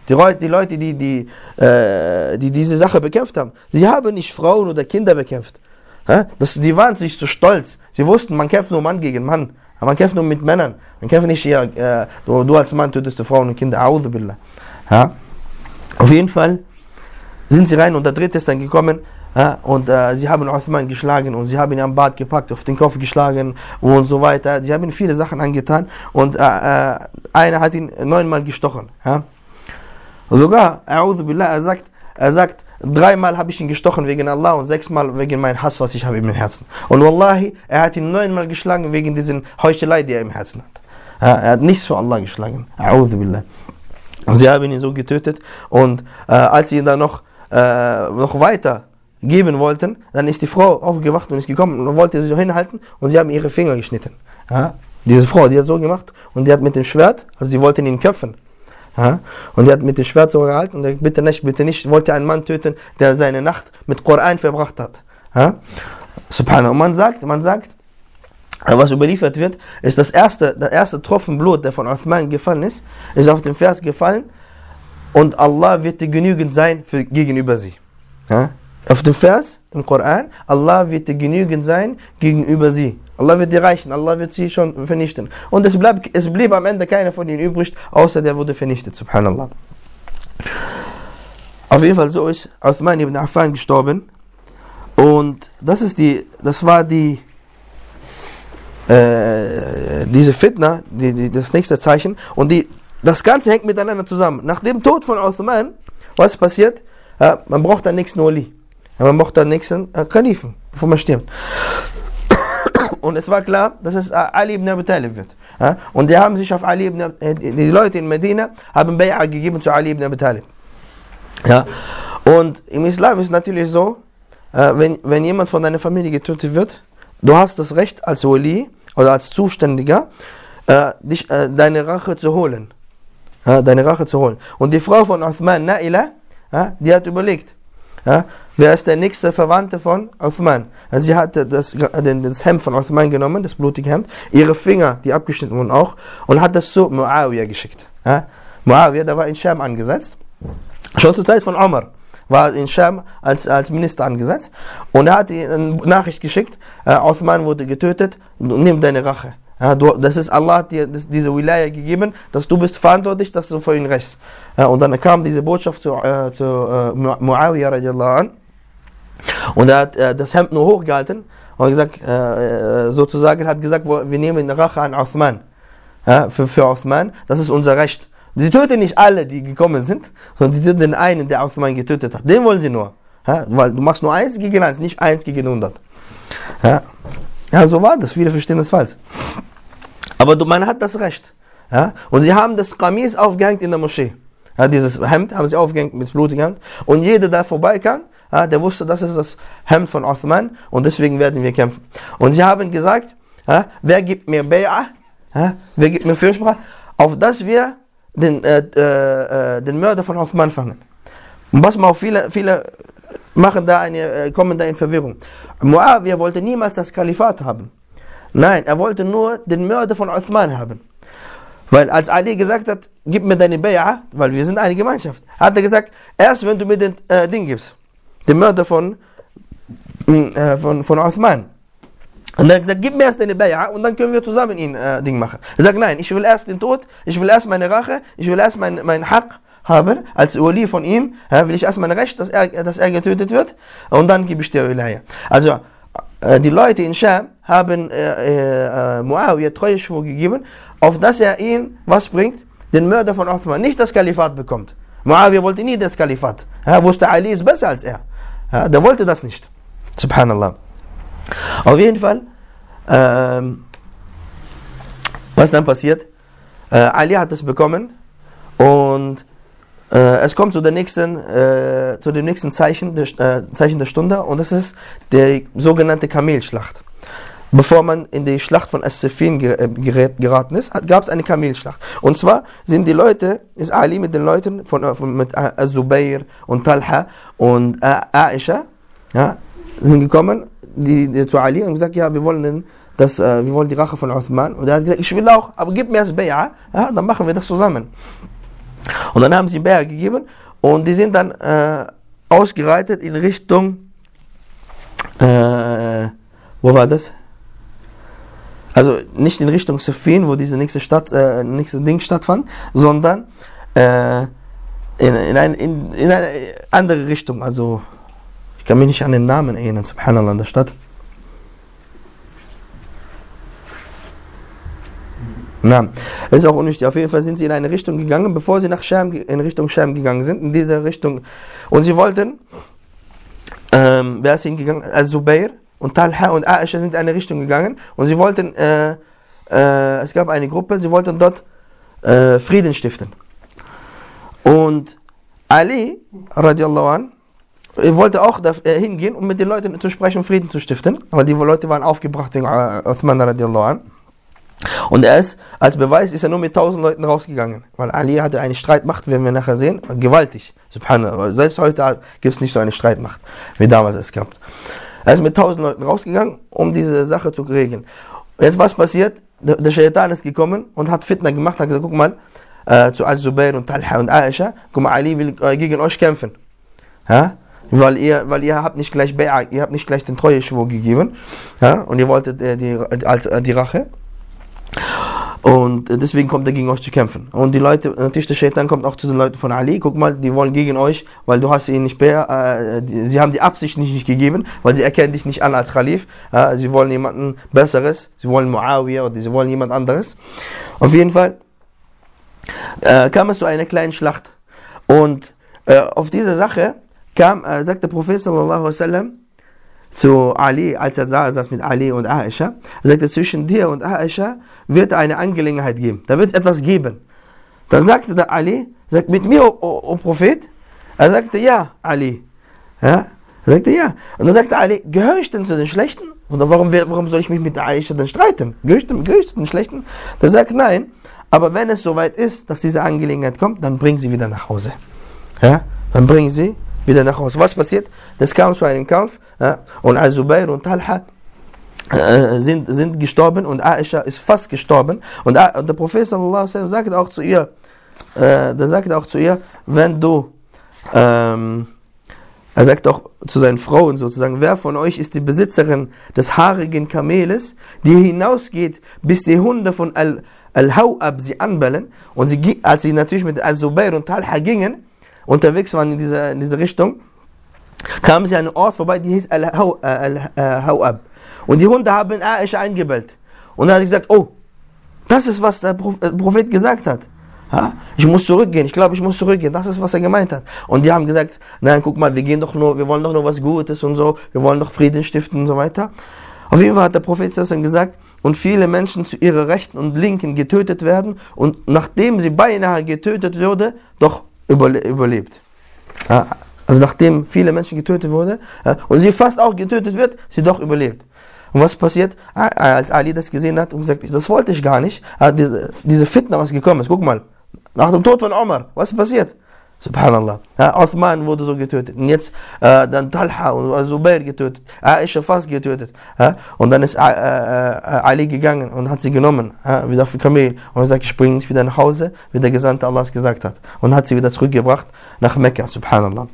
Die Leute, die diese Sache bekämpft haben, sie haben nicht Frauen oder Kinder bekämpft. Die waren sich so stolz. Sie wussten, man kämpft nur Mann gegen Mann. Man kämpft nur mit Männern. Man kämpft nicht hier, du als Mann tötest du Frauen und Kinder. A'udhu billah. Ja? Auf jeden Fall sind sie rein und der Dritte ist dann gekommen. Und sie haben Uthman geschlagen und sie haben ihn am Bart gepackt, auf den Kopf geschlagen und so weiter. Sie haben ihm viele Sachen angetan und einer hat ihn 9-mal gestochen. Ja? Sogar, A'udhu billah, er sagt, 3-mal habe ich ihn gestochen wegen Allah und 6-mal wegen meinem Hass, was ich habe im Herzen. Und Wallahi, er hat ihn 9-mal geschlagen wegen diesen Heuchelei, die er im Herzen hat. Er hat nichts für Allah geschlagen. A'udhu billah. Sie haben ihn so getötet und als sie ihn dann noch weiter geben wollten, dann ist die Frau aufgewacht und ist gekommen und wollte sie so hinhalten und sie haben ihre Finger geschnitten. Ja? Diese Frau, die hat so gemacht und die hat mit dem Schwert, also sie wollten ihn köpfen. Ja? Und die hat mit dem Schwert so gehalten und der, bitte nicht, wollte einen Mann töten, der seine Nacht mit Koran verbracht hat. Ja? Subhanallah. Und man sagt, was überliefert wird, ist der erste Tropfen Blut, der von Uthman gefallen ist auf den Vers gefallen und Allah wird dir genügend sein gegenüber sie. Ja? Auf dem Vers im Koran, Allah wird dir genügend sein gegenüber sie. Allah wird dir reichen, Allah wird sie schon vernichten. Und es blieb am Ende keiner von ihnen übrig, außer der wurde vernichtet, subhanallah. Auf jeden Fall so ist Uthman ibn Affan gestorben. Und das war diese Fitna, das nächste Zeichen. Und das Ganze hängt miteinander zusammen. Nach dem Tod von Uthman, was passiert? Man braucht dann nächsten Wali. Man braucht dann nächsten Kalifen, bevor man stirbt. Und es war klar, dass es Ali ibn Abi Talib wird. Und die haben sich auf Ali ibn die Leute in Medina haben Bay'a gegeben zu Ali ibn Abi Talib. Ja? Und im Islam ist es natürlich so, wenn jemand von deiner Familie getötet wird, du hast das Recht als Wali oder als Zuständiger, deine Rache zu holen. Und die Frau von Uthman, Na'ila, die hat überlegt, wer ist der nächste Verwandte von Uthman? Also sie hat das Hemd von Uthman genommen, das blutige Hemd, ihre Finger, die abgeschnitten wurden auch, und hat das zu Muawiyah geschickt. Muawiyah, der war in Scham angesetzt. Schon zur Zeit von Umar war in Scham als Minister angesetzt. Und er hat eine Nachricht geschickt, Uthman wurde getötet, nimm deine Rache. Allah hat dir diese Wilaya gegeben, dass du bist verantwortlich, dass du vor ihn rächst. Und dann kam diese Botschaft zu Muawiyah radiallahu an. Und er hat das Hemd nur hochgehalten und gesagt, hat gesagt, wir nehmen eine Rache an Uthman. Für Uthman, das ist unser Recht. Sie töten nicht alle, die gekommen sind, sondern sie töten den einen, der Uthman getötet hat. Den wollen sie nur. Weil du machst nur 1 gegen 1, nicht 1 gegen 100. Ja, so war das. Viele verstehen das falsch. Aber man hat das Recht. Und sie haben das Qamis aufgehängt in der Moschee. Dieses Hemd haben sie aufgehängt mit blutigem Hemd. Und jeder, der vorbeikam, der wusste, das ist das Hemd von Uthman und deswegen werden wir kämpfen. Und sie haben gesagt, wer gibt mir Bay'a? Wer gibt mir Fürsprache? Auf dass wir den Mörder von Uthman fangen. Und was mal viele kommen da in Verwirrung. Muawiyah wollte niemals das Kalifat haben. Nein, er wollte nur den Mörder von Uthman haben. Weil als Ali gesagt hat, gib mir deine Bay'a, weil wir sind eine Gemeinschaft, hat er gesagt, erst wenn du mir den Ding gibst, den Mörder von Uthman. Und er hat gesagt, gib mir erst deine Bay'a und dann können wir zusammen ihn Ding machen. Er sagt, nein, ich will erst den Tod, ich will erst meine Rache, ich will erst mein Haq haben, als Wali von ihm, will ich erst mein Recht, dass er getötet wird und dann gebe ich dir Wilaya. Also, die Leute in Scham haben Muawiyah Treueschwur gegeben, auf dass er ihn, was bringt? Den Mörder von Uthman, nicht das Kalifat bekommt. Muawiyah wollte nie das Kalifat. Wusste, Ali ist besser als er. Der wollte das nicht. Subhanallah. Auf jeden Fall, was dann passiert? Ali hat das bekommen und es kommt zu dem nächsten Zeichen der Stunde und das ist die sogenannte Kamelschlacht. Bevor man in die Schlacht von As-Siffin geraten ist, gab es eine Kamelschlacht. Und zwar ist Ali mit den Leuten mit Az-Zubayr und Talha und Aisha, sind gekommen zu Ali und gesagt, ja, wir wollen die Rache von Uthman. Und er hat gesagt, ich will auch, aber gib mir das Bay'a, dann machen wir das zusammen. Und dann haben sie Bär gegeben und die sind dann ausgereitet in Richtung, wo war das? Also nicht in Richtung Siffin, wo diese nächste Ding stattfand, sondern in eine andere Richtung. Also ich kann mich nicht an den Namen erinnern, subhanallah, in der Stadt. Na, ist auch unwichtig. Auf jeden Fall sind sie in eine Richtung gegangen, bevor sie in Richtung Scham gegangen sind, in diese Richtung. Und sie wollten, wer ist hingegangen? Al-Zubair und Talha und Aisha sind in eine Richtung gegangen und sie wollten, es gab eine Gruppe, sie wollten dort Frieden stiften. Und Ali, radiallahu an, wollte auch hingehen, um mit den Leuten zu sprechen, um Frieden zu stiften, weil die Leute waren aufgebracht wegen Uthman radiallahu an. Und als Beweis ist er nur mit 1000 Leuten rausgegangen, weil Ali hatte eine Streitmacht, werden wir nachher sehen, gewaltig, subhanallah. Selbst heute gibt es nicht so eine Streitmacht, wie damals es gab. Er ist mit 1000 Leuten rausgegangen, um diese Sache zu regeln. Und jetzt was passiert? Der Shaitan ist gekommen und hat Fitna gemacht, hat gesagt, guck mal, zu Al-Zubair und Talha und Aisha, guck mal, Ali will gegen euch kämpfen. Ja? Weil ihr habt nicht gleich ihr habt nicht gleich den Treueschwur gegeben, ja? Und ihr wolltet die Rache. Und deswegen kommt er gegen euch zu kämpfen. Und die Leute, natürlich der Shaitan kommt auch zu den Leuten von Ali, guck mal, die wollen gegen euch, weil du hast ihnen nicht sie haben die Absicht nicht gegeben, weil sie erkennen dich nicht an als Khalif. Sie wollen jemanden Besseres, sie wollen Muawiyah oder sie wollen jemand anderes. Auf jeden Fall kam es zu einer kleinen Schlacht. Und auf diese Sache sagt der Prophet sallallahu alaihi wasallam zu Ali, als er saß mit Ali und Aisha, er sagte, zwischen dir und Aisha wird eine Angelegenheit geben. Da wird es etwas geben. Dann sagte der Ali, sagt, mit mir, o Prophet? Er sagte, ja, Ali. Ja? Er sagte, ja. Und dann sagte Ali, gehöre ich denn zu den Schlechten? Oder warum soll ich mich mit Aisha denn streiten? Gehöre ich zu den Schlechten? Der sagt, nein. Aber wenn es soweit ist, dass diese Angelegenheit kommt, dann bring sie wieder nach Hause. Ja? Dann bring sie wieder nach Hause. Was passiert? Das kam zu einem Kampf, ja, und Al-Zubair und Talha sind gestorben und Aisha ist fast gestorben. Und der Prophet sallallahu alaihi wasallam sagt auch zu ihr, wenn du, er sagt auch zu seinen Frauen sozusagen, wer von euch ist die Besitzerin des haarigen Kameles, die hinausgeht, bis die Hunde von Al-Hawab sie anbellen. Und als sie natürlich mit Al-Zubair und Talha gingen, unterwegs waren in diese Richtung, kamen sie an einen Ort vorbei, die hieß Al-Hawab. Und die Hunde haben Aisha eingebellt. Und dann hat sie gesagt, oh, das ist, was der Prophet gesagt hat. Ha? Ich muss zurückgehen, ich glaube, ich muss zurückgehen. Das ist, was er gemeint hat. Und die haben gesagt, nein, guck mal, wir wollen doch nur was Gutes und so, wir wollen doch Frieden stiften und so weiter. Auf jeden Fall hat der Prophet gesagt, und viele Menschen zu ihrer Rechten und Linken getötet werden und nachdem sie beinahe getötet wurde, doch überlebt. Ja, also nachdem viele Menschen getötet wurden, ja, und sie fast auch getötet wird, sie doch überlebt. Und was passiert? Als Ali das gesehen hat und gesagt, das wollte ich gar nicht, diese Fitna, was gekommen ist, guck mal, nach dem Tod von Omar, was ist passiert? Subhanallah. Ja, Uthman wurde so getötet. Und jetzt dann Talha und Zubair getötet. Aisha fast getötet. Ja, und dann ist Ali gegangen und hat sie genommen, wieder auf den Kamel. Und er sagt, ich bringe dich wieder nach Hause, wie der Gesandte Allahs gesagt hat. Und hat sie wieder zurückgebracht nach Mekka. Subhanallah.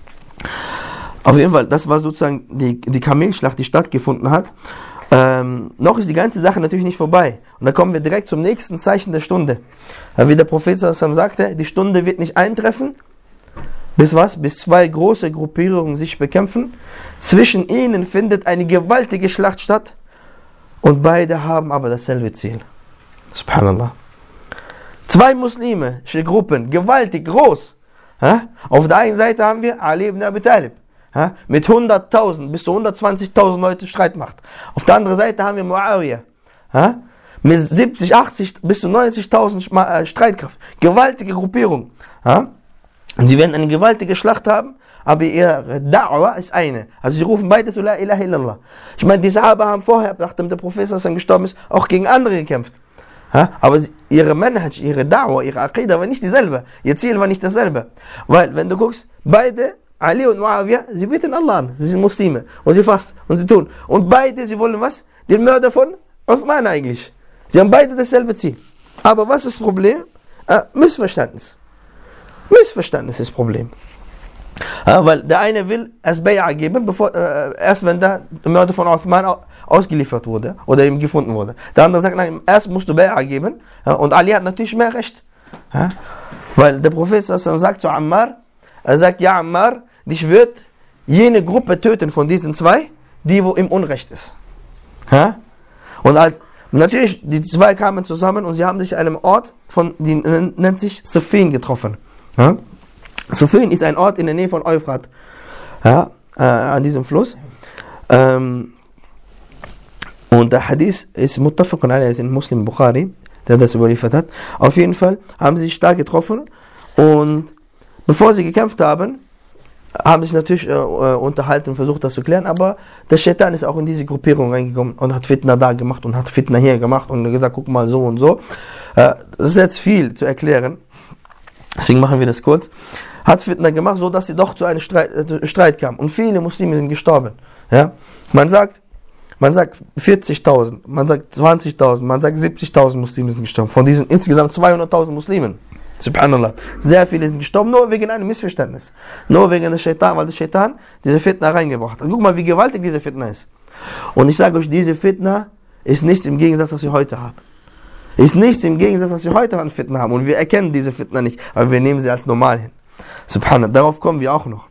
Auf jeden Fall, das war sozusagen die Kamelschlacht, die stattgefunden hat. Noch ist die ganze Sache natürlich nicht vorbei. Und da kommen wir direkt zum nächsten Zeichen der Stunde. Wie der Prophet sagte, die Stunde wird nicht eintreffen, bis was? Bis zwei große Gruppierungen sich bekämpfen. Zwischen ihnen findet eine gewaltige Schlacht statt und beide haben aber dasselbe Ziel. Subhanallah. Zwei muslimische Gruppen, gewaltig groß. Auf der einen Seite haben wir Ali ibn Abi Talib. Mit 100.000 bis zu 120.000 Leute Streitmacht. Auf der anderen Seite haben wir Muawiyah. Mit 70, 80 bis zu 90.000 Streitkraft. Gewaltige Gruppierung. Und sie werden eine gewaltige Schlacht haben, aber ihre Da'wah ist eine. Also sie rufen beide so La ilaha illallah. Ich meine, die Sahaba haben vorher, nachdem der Prophet gestorben ist, auch gegen andere gekämpft. Aber ihre Manhaj, ihre Da'wah, ihre Aqidah war nicht dieselbe. Ihr Ziel war nicht dasselbe. Weil, wenn du guckst, beide, Ali und Muawiyah, sie beten Allah an, sie sind Muslime und sie fasten und sie tun. Und beide, sie wollen was? Den Mörder von Uthman eigentlich. Sie haben beide dasselbe Ziel. Aber was ist das Problem? Missverständnis. Missverständnis ist das Problem. Ja, weil der eine will erst Bay'a geben, erst wenn der Mörder von Uthman ausgeliefert wurde oder ihm gefunden wurde. Der andere sagt, nein, erst musst du Bay'a geben. Ja, und Ali hat natürlich mehr Recht. Ja, weil der Prophet sagt zu Ammar, er sagt, ja Ammar, dich wird jene Gruppe töten von diesen zwei, die wo im Unrecht ist. Ja? Und natürlich, die zwei kamen zusammen und sie haben sich an einem Ort, die nennt sich Siffin, getroffen. Ja? Siffin ist ein Ort in der Nähe von Euphrat, ja? An diesem Fluss. Und der Hadith ist Muttafaqun alayhi, ist in Muslim Bukhari, der das überliefert hat. Auf jeden Fall haben sie sich da getroffen und bevor sie gekämpft haben, haben sich natürlich unterhalten und versucht, das zu klären, aber der Shaitan ist auch in diese Gruppierung reingekommen und hat Fitna da gemacht und hat Fitna hier gemacht und gesagt, guck mal so und so. Das ist jetzt viel zu erklären, deswegen machen wir das kurz. Hat Fitna gemacht, so dass sie doch zu einem Streit kam und viele Muslime sind gestorben. Ja? Man sagt 40.000, man sagt 20.000, man sagt 70.000 Muslime sind gestorben, von diesen insgesamt 200.000 Muslimen. Subhanallah. Sehr viele sind gestorben, nur wegen einem Missverständnis. Nur wegen des Shaitan, weil der Shaitan diese Fitna reingebracht hat. Guck mal, wie gewaltig diese Fitna ist. Und ich sage euch, diese Fitna ist nichts im Gegensatz, was wir heute haben. Ist nichts im Gegensatz, was wir heute an Fitna haben. Und wir erkennen diese Fitna nicht, aber wir nehmen sie als normal hin. Subhanallah. Darauf kommen wir auch noch.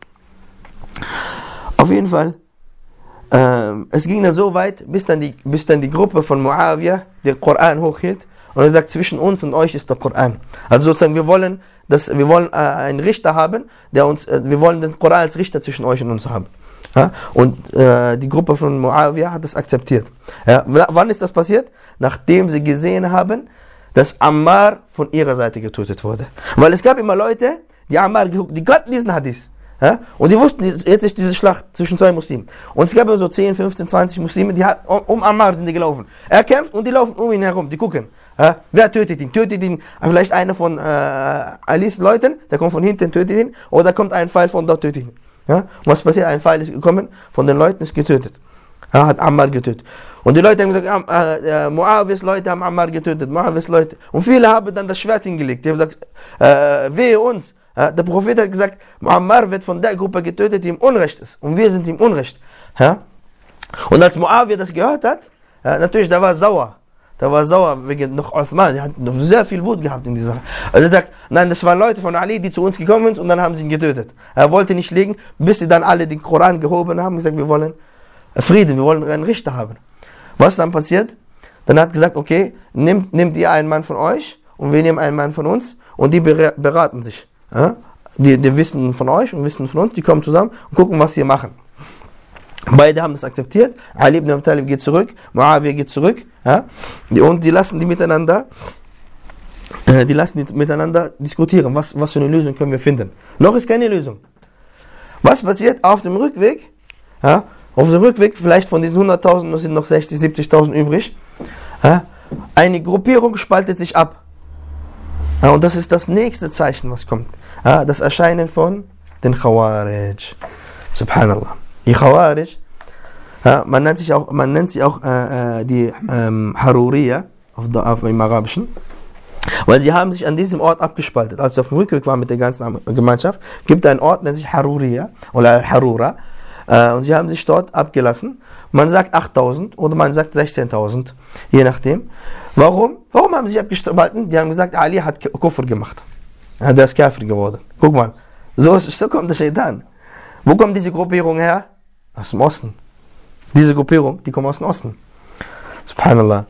Auf jeden Fall, es ging dann so weit, bis dann die Gruppe von Muawiyah den Koran hochhielt. Und er sagt, zwischen uns und euch ist der Koran. Also sozusagen, wir wollen einen Richter haben, wir wollen den Koran als Richter zwischen euch und uns haben. Ja? Und die Gruppe von Muawiyah hat das akzeptiert. Ja? Wann ist das passiert? Nachdem sie gesehen haben, dass Ammar von ihrer Seite getötet wurde. Weil es gab immer Leute, die Ammar geguckt, die kannten diesen Hadith. Ja? Und die wussten, jetzt ist diese Schlacht zwischen zwei Muslimen. Und es gab immer so 10, 15, 20 Muslime, die um Ammar sind die gelaufen. Er kämpft und die laufen um ihn herum, die gucken. Ja? Wer tötet ihn? Tötet ihn vielleicht einer von Alis Leuten, der kommt von hinten, tötet ihn. Oder kommt ein Pfeil von dort, tötet ihn. Ja? Und was passiert? Ein Pfeil ist gekommen, von den Leuten ist getötet. Er hat Ammar getötet. Und die Leute haben gesagt, Muawiyas Leute haben Ammar getötet, Muawiyas Leute. Und viele haben dann das Schwert hingelegt. Die haben gesagt, wehe uns. Der Prophet hat gesagt, Ammar wird von der Gruppe getötet, die im Unrecht ist. Und wir sind im Unrecht. Ja? Und als Muawiyah das gehört hat, natürlich, der war sauer. Der war sauer wegen noch Uthman. Der hat noch sehr viel Wut gehabt in dieser Sache. Also er sagt, nein, das waren Leute von Ali, die zu uns gekommen sind und dann haben sie ihn getötet. Er wollte nicht liegen, bis sie dann alle den Koran gehoben haben und gesagt, wir wollen Frieden, wir wollen einen Richter haben. Was dann passiert? Dann hat gesagt, okay, nehmt ihr einen Mann von euch und wir nehmen einen Mann von uns und die beraten sich. Ja? Die wissen von euch und wissen von uns, die kommen zusammen und gucken, was sie machen. Beide haben das akzeptiert. Ali ibn Abi Talib geht zurück, Muawiyah geht zurück, ja? Und die lassen die miteinander diskutieren, was für eine Lösung können wir finden. Noch ist keine Lösung. Was passiert auf dem Rückweg? Ja? Auf dem Rückweg, vielleicht von diesen 100.000 sind noch 60, 70.000 übrig. Ja? Eine Gruppierung spaltet sich ab. Ja, und das ist das nächste Zeichen, was kommt. Ja, das Erscheinen von den Khawarij. Subhanallah. Die Khawarij, ja, man nennt sie auch die Haruriya im Arabischen, weil sie haben sich an diesem Ort abgespaltet. Als sie auf dem Rückweg waren mit der ganzen Gemeinschaft, gibt es einen Ort, nennt sich Haruriya oder Harura, und sie haben sich dort abgelassen. Man sagt 8.000 oder man sagt 16.000, je nachdem. Warum? Warum haben sie sich abgespalten? Die haben gesagt, Ali hat Kufr gemacht. Ja, der ist Kafir geworden. Guck mal, so kommt der Shaitan. Wo kommt diese Gruppierung her? Aus dem Osten. Diese Gruppierung, die kommt aus dem Osten. Subhanallah.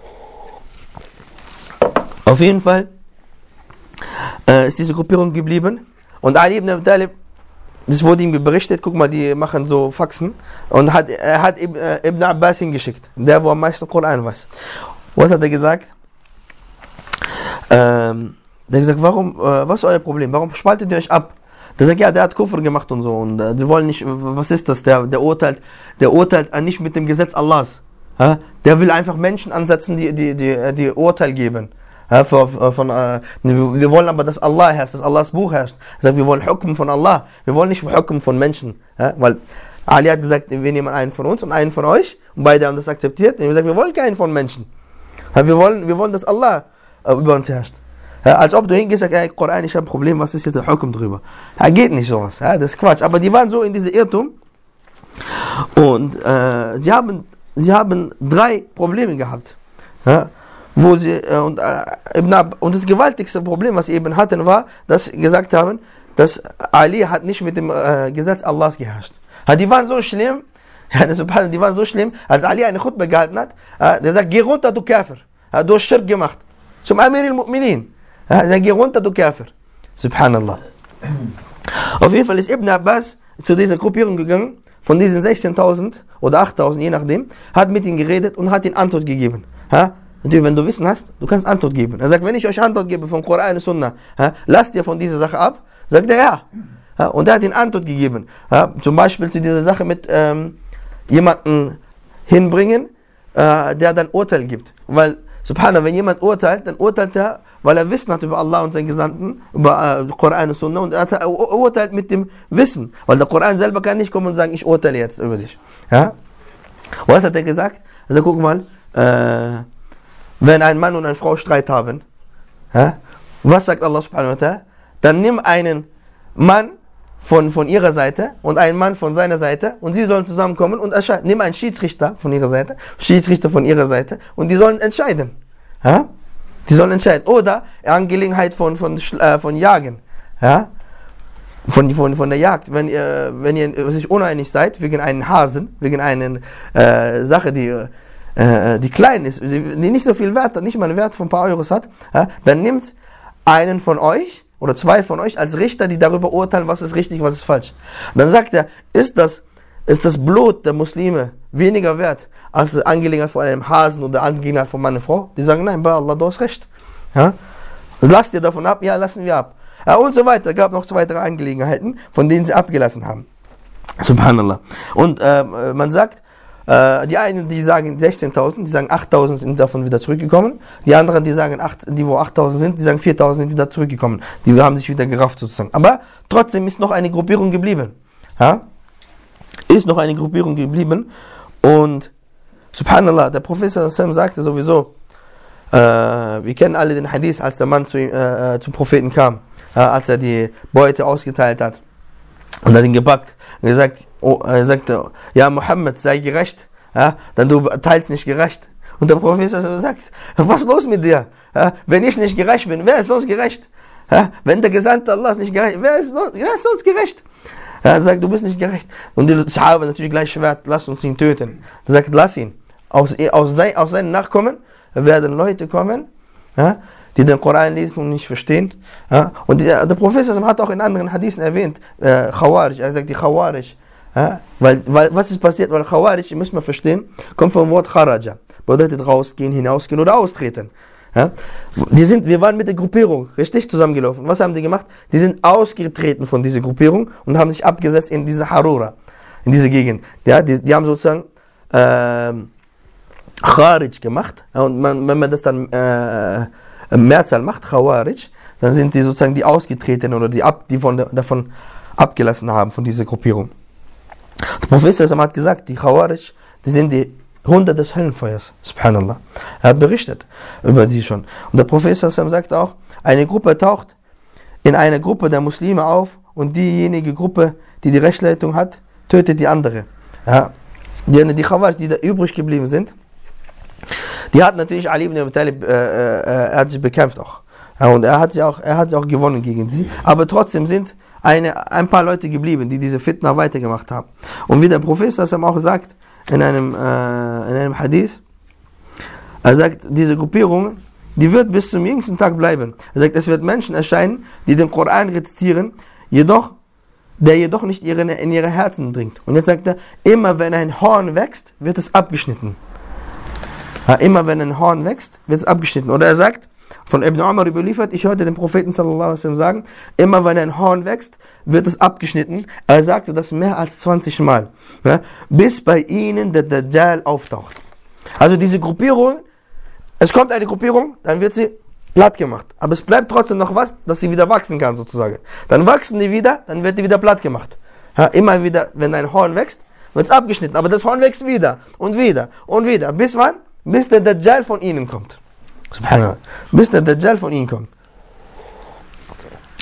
Auf jeden Fall ist diese Gruppierung geblieben. Und Ali ibn Abi Talib, das wurde ihm berichtet, guck mal, die machen so Faxen. Und er hat Ibn Abbas hingeschickt, der wo am meisten Koran weiß. Was hat er gesagt? Der hat gesagt, was ist euer Problem? Warum spaltet ihr euch ab? Der sagt, ja, der hat Kufr gemacht und so. Und wir wollen nicht, was ist das? Der urteilt nicht mit dem Gesetz Allahs. Ja? Der will einfach Menschen ansetzen, die Urteil geben. Ja, wir wollen aber, dass Allah herrscht, dass Allahs Buch herrscht. Er sagt, wir wollen Hukm von Allah. Wir wollen nicht Hukm von Menschen. Ja? Weil Ali hat gesagt, wir nehmen einen von uns und einen von euch. Und beide haben das akzeptiert. Und wir haben gesagt, wir wollen keinen von Menschen. Ja, wir wollen, dass Allah über uns herrscht. Ja, als ob du hingehst und sagst, ey, Koran, ich habe ein Problem, was ist jetzt der Hukum drüber? Ja, geht nicht sowas, ja, das ist Quatsch. Aber die waren so in diesem Irrtum und sie haben 3 Probleme gehabt. Ja, wo sie, und das gewaltigste Problem, was sie eben hatten, war, dass sie gesagt haben, dass Ali hat nicht mit dem Gesetz Allahs geherrscht. Ja, die waren so schlimm, die waren so schlimm, als Ali eine Khutbah gehalten hat, der sagt, geh runter, du Kafir. Ja, du hast Schirk gemacht. Zum Amir al-Mu'minin. Ja, sagt, geh runter, du Kafir. Subhanallah. Auf jeden Fall ist Ibn Abbas zu dieser Gruppierung gegangen, von diesen 16.000 oder 8.000, je nachdem, hat mit ihnen geredet und hat ihnen Antwort gegeben. Ja? Natürlich, wenn du Wissen hast, du kannst Antwort geben. Er sagt, wenn ich euch Antwort gebe von Koran und Sunna, lasst ihr von dieser Sache ab? Sagt er, ja. Ja, und er hat ihnen Antwort gegeben. Ja, zum Beispiel zu dieser Sache mit jemanden hinbringen, der dann Urteil gibt. Weil, subhanallah, wenn jemand urteilt, dann urteilt er, weil er Wissen hat über Allah und seinen Gesandten, über Koran und Sunna, und er urteilt mit dem Wissen. Weil der Koran selber kann nicht kommen und sagen, ich urteile jetzt über dich. Ja? Was hat er gesagt? Also guck mal, wenn ein Mann und eine Frau Streit haben, ja, was sagt Allah subhanahu wa ta'ala? Dann nimm einen Mann von ihrer Seite und einen Mann von seiner Seite und sie sollen zusammenkommen und entscheiden. Nimm einen Schiedsrichter von ihrer Seite, Schiedsrichter von ihrer Seite und die sollen entscheiden. Ja? Die sollen entscheiden. Oder Angelegenheit von Jagen. Ja? Von der Jagd. Wenn ihr sich uneinig seid wegen einem Hasen, wegen einer Sache, die klein ist, die nicht so viel Wert hat, nicht mal einen Wert von ein paar Euros hat, ja, dann nimmt einen von euch oder 2 von euch als Richter, die darüber urteilen, was ist richtig, was ist falsch. Und dann sagt er, ist das Blut der Muslime weniger wert als die Angelegenheit von einem Hasen oder Angelegenheit von meiner Frau? Die sagen, nein, bei Allah, du hast recht. Ja? Lasst ihr davon ab? Ja, lassen wir ab. Ja, und so weiter. Es gab noch 2 weitere Angelegenheiten, von denen sie abgelassen haben. Subhanallah. Und man sagt, die einen, die sagen 16.000, die sagen 8.000 sind davon wieder zurückgekommen. Die anderen, die sagen, die wo 8.000 sind, die sagen 4.000 sind wieder zurückgekommen. Die haben sich wieder gerafft sozusagen. Aber trotzdem ist noch eine Gruppierung geblieben. Ja? Ist noch eine Gruppierung geblieben. Und subhanallah, der Prophet sagte sowieso, wir kennen alle den Hadith, als der Mann zum Propheten kam, als er die Beute ausgeteilt hat. Und hat ihn gepackt und er sagte, ja Mohammed, sei gerecht, ja, denn du teilst nicht gerecht. Und der Prophet sagt, was ist los mit dir? Ja, wenn ich nicht gerecht bin, wer ist sonst gerecht? Ja, wenn der Gesandte Allah ist nicht gerecht, wer ist sonst gerecht? Ja, er sagt, du bist nicht gerecht. Und die Sahaba natürlich gleich schwert, lass uns ihn töten. Er sagt, lass ihn. Aus seinen Nachkommen werden Leute kommen, ja, die den Koran lesen und nicht verstehen. Ja? Und der Prophet hat auch in anderen Hadithen erwähnt, Khawarij, er sagt die Khawarij. Ja? Weil was ist passiert? Weil Khawarij, müssen wir verstehen, kommt vom Wort Kharaja. Bedeutet rausgehen, hinausgehen oder austreten. Ja? Wir waren mit der Gruppierung richtig zusammengelaufen. Was haben die gemacht? Die sind ausgetreten von dieser Gruppierung und haben sich abgesetzt in diese Harura, in diese Gegend. Ja? Die haben sozusagen Kharij gemacht. Und wenn man das dann Mehrzahl macht, Khawarij, dann sind die sozusagen die Ausgetretenen oder die davon abgelassen haben von dieser Gruppierung. Der Prophet hat gesagt, die Khawarij, die sind die Hunde des Höllenfeuers, subhanallah. Er hat berichtet über sie schon. Und der Prophet sagt auch, eine Gruppe taucht in einer Gruppe der Muslime auf und diejenige Gruppe, die die Rechtsleitung hat, tötet die andere. Ja. Die Khawarij, die da übrig geblieben sind, die hat natürlich Ali ibn Abi Talib, er hat sie bekämpft auch. Ja, und er hat sie auch gewonnen gegen sie. Aber trotzdem sind ein paar Leute geblieben, die diese Fitna weitergemacht haben. Und wie der Prophet auch sagt, in einem Hadith, er sagt, diese Gruppierung, die wird bis zum jüngsten Tag bleiben. Er sagt, es wird Menschen erscheinen, die den Koran rezitieren, der jedoch nicht in ihre Herzen dringt. Und jetzt sagt er, immer wenn ein Horn wächst, wird es abgeschnitten. Ja, immer wenn ein Horn wächst, wird es abgeschnitten. Oder er sagt, von Ibn Umar überliefert, ich hörte den Propheten sallallahu alaihi wasallam sagen, immer wenn ein Horn wächst, wird es abgeschnitten. Er sagte das mehr als 20 Mal. Ja, bis bei ihnen der Dajjal auftaucht. Also diese Gruppierung, es kommt eine Gruppierung, dann wird sie platt gemacht. Aber es bleibt trotzdem noch was, dass sie wieder wachsen kann sozusagen. Dann wachsen die wieder, dann wird die wieder platt gemacht. Ja, immer wieder, wenn ein Horn wächst, wird es abgeschnitten. Aber das Horn wächst wieder und wieder und wieder. Bis wann? Bis der Dajjal von ihnen kommt. Subhanallah. Bis der Dajjal von ihnen kommt.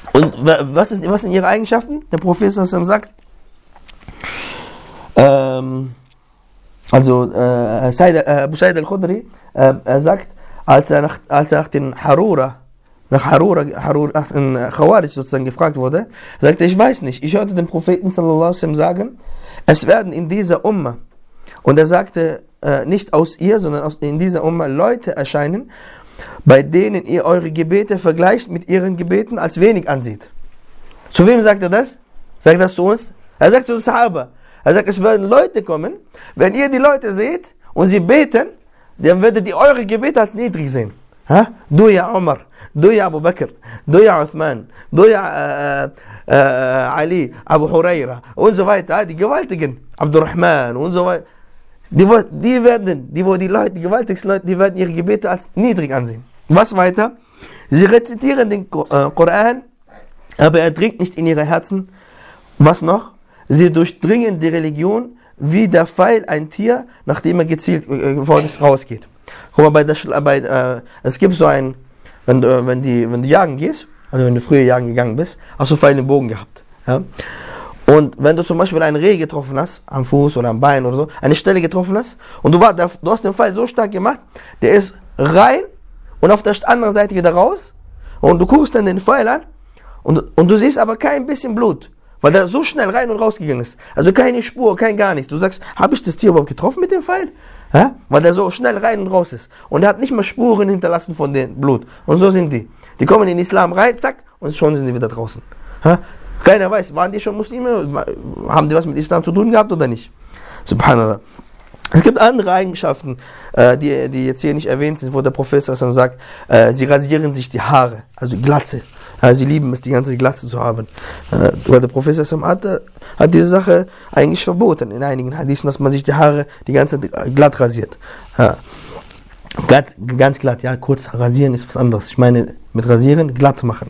Und was sind ihre Eigenschaften? Der Prophet sagt, Abu Sa'id al-Khudri sagt, als er nach den Khawarij sozusagen gefragt wurde, sagte, ich weiß nicht, ich hörte den Propheten sallallahu alaihi wasallam sagen, es werden in dieser Umma, und er sagte, nicht aus ihr, sondern in dieser Umma Leute erscheinen, bei denen ihr eure Gebete vergleicht mit ihren Gebeten als wenig ansieht. Zu wem sagt er das? Sagt er das zu uns? Er sagt zu den Sahaba. Er sagt, es werden Leute kommen, wenn ihr die Leute seht und sie beten, dann werdet ihr eure Gebete als niedrig sehen. Ha? Du ja Umar, du ja Abu Bakr, du ja Uthman, du ja Ali, Abu Huraira und so weiter, die Gewaltigen, Abdurrahman und so weiter. Die gewaltigsten Leute, die werden ihre Gebete als niedrig ansehen. Was weiter? Sie rezitieren den Koran, aber er dringt nicht in ihre Herzen. Was noch? Sie durchdringen die Religion wie der Pfeil ein Tier, nachdem er gezielt rausgeht. Guck mal, es gibt so ein, wenn du jagen gehst, also wenn du früher jagen gegangen bist, hast du Pfeil im Bogen gehabt. Ja? Und wenn du zum Beispiel ein Reh getroffen hast, am Fuß oder am Bein oder so, eine Stelle getroffen hast, und du hast den Pfeil so stark gemacht, der ist rein und auf der anderen Seite wieder raus, und du guckst dann den Pfeil an, und du siehst aber kein bisschen Blut, weil der so schnell rein und rausgegangen ist. Also keine Spur, kein gar nichts. Du sagst, habe ich das Tier überhaupt getroffen mit dem Pfeil? Ja? Weil der so schnell rein und raus ist. Und er hat nicht mal Spuren hinterlassen von dem Blut. Und so sind die. Die kommen in den Islam rein, zack, und schon sind die wieder draußen. Ja? Keiner weiß, waren die schon Muslime? Haben die was mit Islam zu tun gehabt oder nicht? Subhanallah. Es gibt andere Eigenschaften, die jetzt hier nicht erwähnt sind, wo der Professor sagt, sie rasieren sich die Haare, also Glatze. Sie lieben es, die ganze Glatze zu haben. Weil der Professor hat diese Sache eigentlich verboten in einigen Hadithen, dass man sich die Haare die ganze Zeit glatt rasiert. Ganz glatt, ja, kurz rasieren ist was anderes. Ich meine, mit rasieren, glatt machen.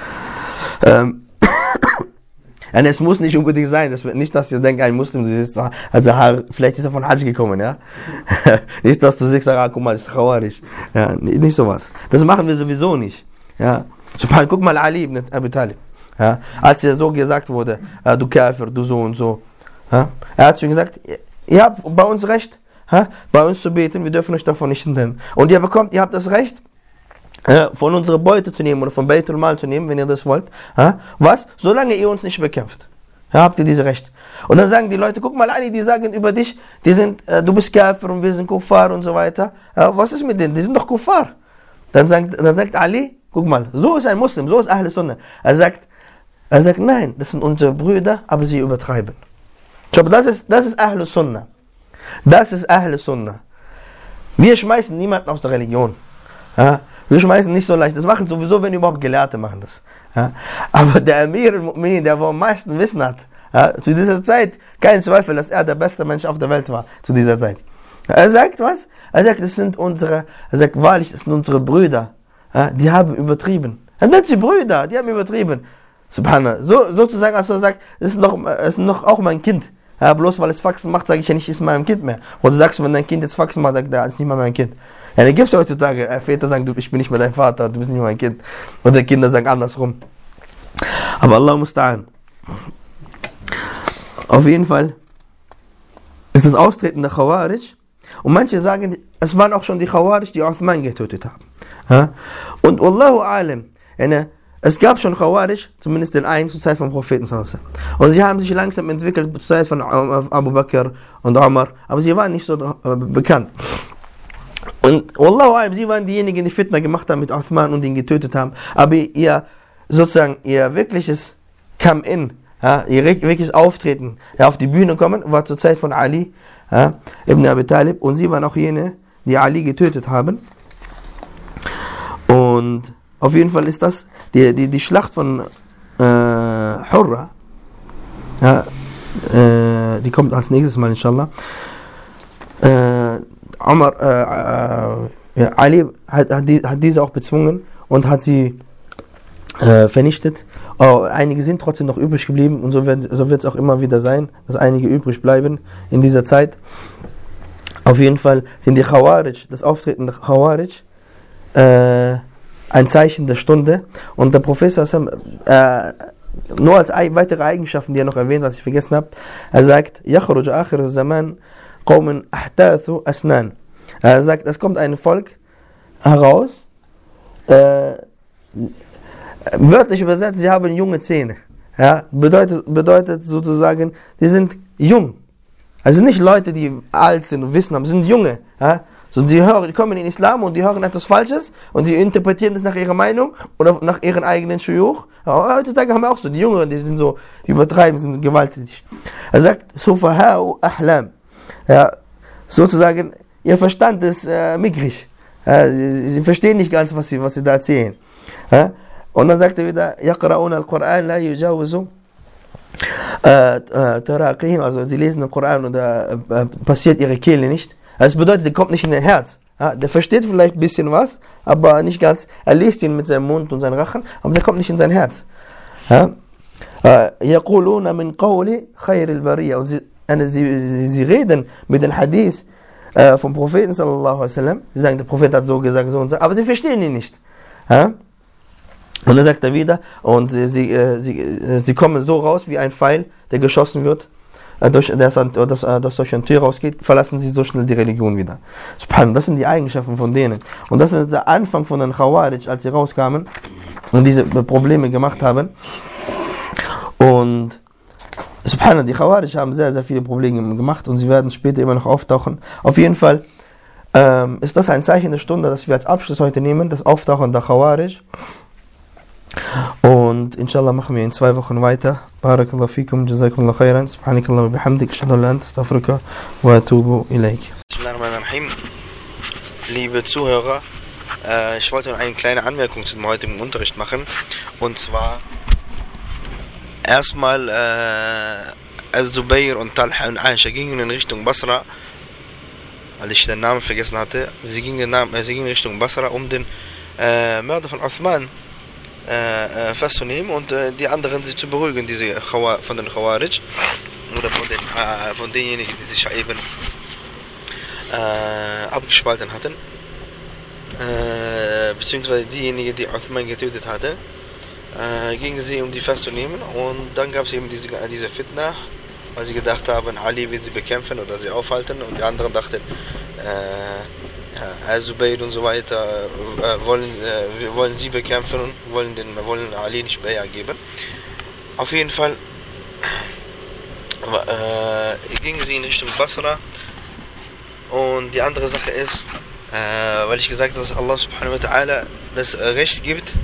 Und es muss nicht unbedingt sein, nicht, dass ihr denkt, ein Muslim, vielleicht ist er von Hajj gekommen, ja. Nicht, dass du sagst, guck mal, das ist Khawarij. Ja, nicht sowas. Das machen wir sowieso nicht. Ja. Guck mal, Ali ibn Abi Talib. Ja. Als er so gesagt wurde, du Kafir, du so und so. Ja. Er hat zu ihm gesagt, ihr habt bei uns Recht, bei uns zu beten, wir dürfen euch davon nicht hindern. Und ihr habt das Recht, von unserer Beute zu nehmen oder von Beitul Mal zu nehmen, wenn ihr das wollt. Was? Solange ihr uns nicht bekämpft. Habt ihr dieses Recht. Und dann sagen die Leute, guck mal, Ali, die sagen über dich, du bist Kafir und wir sind Kuffar und so weiter. Was ist mit denen? Die sind doch Kuffar. Dann sagt Ali, guck mal, so ist ein Muslim, so ist Ahl Sunnah. Er sagt, nein, das sind unsere Brüder, aber sie übertreiben. Schau, das ist Ahl Sunnah. Das ist Ahl Sunnah. Wir schmeißen niemanden aus der Religion. Wir schmeißen nicht so leicht. Das machen sowieso, wenn überhaupt Gelehrte machen das. Aber der Amir al-Mu'minin, der am meisten Wissen hat, zu dieser Zeit, kein Zweifel, dass er der beste Mensch auf der Welt war, zu dieser Zeit. Er sagt, was? Er sagt, wahrlich, das sind unsere Brüder. Die haben übertrieben. Er nennt sie Brüder, die haben übertrieben. Subhanallah. Sozusagen, als er sagt, es ist noch auch mein Kind. Bloß weil es Faxen macht, sage ich ja nicht, ist mein Kind mehr. Oder sagst du, wenn dein Kind jetzt Faxen macht, sagt er, ist nicht mehr mein Kind. Ja, dann gibt es heutzutage, Väter sagen, ich bin nicht mehr dein Vater, du bist nicht mehr mein Kind. Und die Kinder sagen andersrum. Aber Allah musta'an. Auf jeden Fall ist das Austreten der Khawarij. Und manche sagen, es waren auch schon die Khawarij, die Uthman getötet haben. Und Wallahu alam, es gab schon Khawarij, zumindest den einen zur Zeit vom Propheten. Und sie haben sich langsam entwickelt zur Zeit von Abu Bakr und Umar, aber sie waren nicht so bekannt. Und Wallahu alam, sie waren diejenigen, die Fitna gemacht haben mit Uthman und ihn getötet haben. Aber ihr wirkliches Come-In, ihr wirkliches Auftreten, auf die Bühne kommen, war zur Zeit von Ali ibn Abi Talib. Und sie waren auch jene, die Ali getötet haben. Und auf jeden Fall ist das die Schlacht von Hurra. Die kommt als nächstes Mal, inshallah. Ali hat diese auch bezwungen und hat sie vernichtet. Einige sind trotzdem noch übrig geblieben und so wird es auch immer wieder sein, dass einige übrig bleiben in dieser Zeit. Auf jeden Fall sind die Khawarij, das Auftreten der Khawarij, ein Zeichen der Stunde. Und der Professor, nur als weitere Eigenschaften, die er noch erwähnt, was ich vergessen habe, er sagt, يخرج آخر الزمان قوم أحداث أسنان. Er sagt, es kommt ein Volk heraus, wörtlich übersetzt, sie haben junge Zähne. Ja, bedeutet sozusagen, die sind jung. Also nicht Leute, die alt sind und Wissen haben, sind junge. Ja? So, die kommen in den Islam und die hören etwas Falsches und die interpretieren das nach ihrer Meinung oder nach ihren eigenen Shuyukh. Ja, heutzutage haben wir auch so, die Jüngeren, die sind so, die übertreiben, sind so gewalttätig. Er sagt, Sufaha'u Ahlam. Ja, sozusagen, ihr Verstand ist mickrig. Ja, sie verstehen nicht ganz, was sie da erzählen. Ja? Und dann sagt er wieder, يَقْرَؤُونَ الْقُرْآنَ لَا يُجَاوِزُ تَرَاقِهِمْ. Also sie lesen den Koran und passiert ihre Kehle nicht. Das bedeutet, der kommt nicht in dein Herz. Ja, der versteht vielleicht ein bisschen was, aber nicht ganz. Er liest ihn mit seinem Mund und seinem Rachen, aber der kommt nicht in sein Herz. يَقُولُونَ مِنْ قَوْلِ خَيْرِ الْبَرِيَّةِ. Und sie reden mit den Hadith vom Propheten sallallahu alaihi wasallam. Sie sagen, der Prophet hat so gesagt, so und so, aber sie verstehen ihn nicht. Ja? Und dann sagt er wieder, und sie kommen so raus wie ein Pfeil, der geschossen wird, das durch eine Tür rausgeht, verlassen sie so schnell die Religion wieder. Subhanallah, das sind die Eigenschaften von denen. Und das ist der Anfang von den Khawarij, als sie rauskamen und diese Probleme gemacht haben. Und Subhanallah, die Khawarij haben sehr, sehr viele Probleme gemacht und sie werden später immer noch auftauchen. Auf jeden Fall ist das ein Zeichen der Stunde, das wir als Abschluss heute nehmen, das Auftauchen der Khawarij. Und inshallah machen wir in 2 Wochen weiter. Barakallahu fikum, jazakumullahu khairan, subhanakallahu bihamdik, ashhadu an la ilaha illa anta astaghfiruka wa atubu ilaik. Bismillahirrahmanirrahim. Liebe Zuhörer, ich wollte eine kleine Anmerkung zum heutigen Unterricht machen. Und zwar erstmal, als Zubayr und Talha und Aisha gingen in Richtung Basra, weil ich den Namen vergessen hatte, sie gingen in Richtung Basra, um den Mörder von Uthman festzunehmen und die anderen sich zu beruhigen, von den Khawarij oder von denjenigen, die sich eben abgespalten hatten, beziehungsweise diejenigen, die Uthman getötet hatten, gingen sie, um die festzunehmen. Und dann gab es eben diese Fitna, weil sie gedacht haben, Ali wird sie bekämpfen oder sie aufhalten, und die anderen dachten, Zubayr und so weiter wollen sie bekämpfen und wollen Ali nicht Bay'a geben. Auf jeden Fall gingen sie in Richtung Basra. Und die andere Sache ist, weil ich gesagt habe, dass Allah subhanahu wa ta'ala das Recht gibt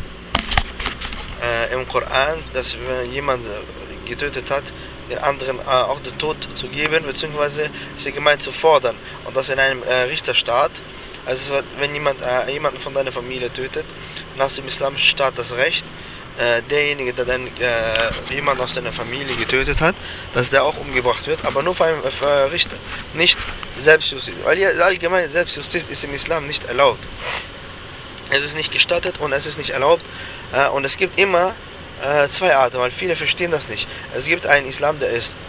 im Koran, dass wenn jemand getötet hat, den anderen auch den Tod zu geben, beziehungsweise ist er gemeint zu fordern. Und das in einem Richterstaat. Also wenn jemanden von deiner Familie tötet, dann hast du im islamischen Staat das Recht, derjenige, der dann jemand aus deiner Familie getötet hat, dass der auch umgebracht wird, aber nur von einem Richter, nicht Selbstjustiz. Weil allgemein Selbstjustiz ist im Islam nicht erlaubt. Es ist nicht gestattet und es ist nicht erlaubt. Und es gibt immer 2 Arten, weil viele verstehen das nicht. Es gibt einen Islam, der ist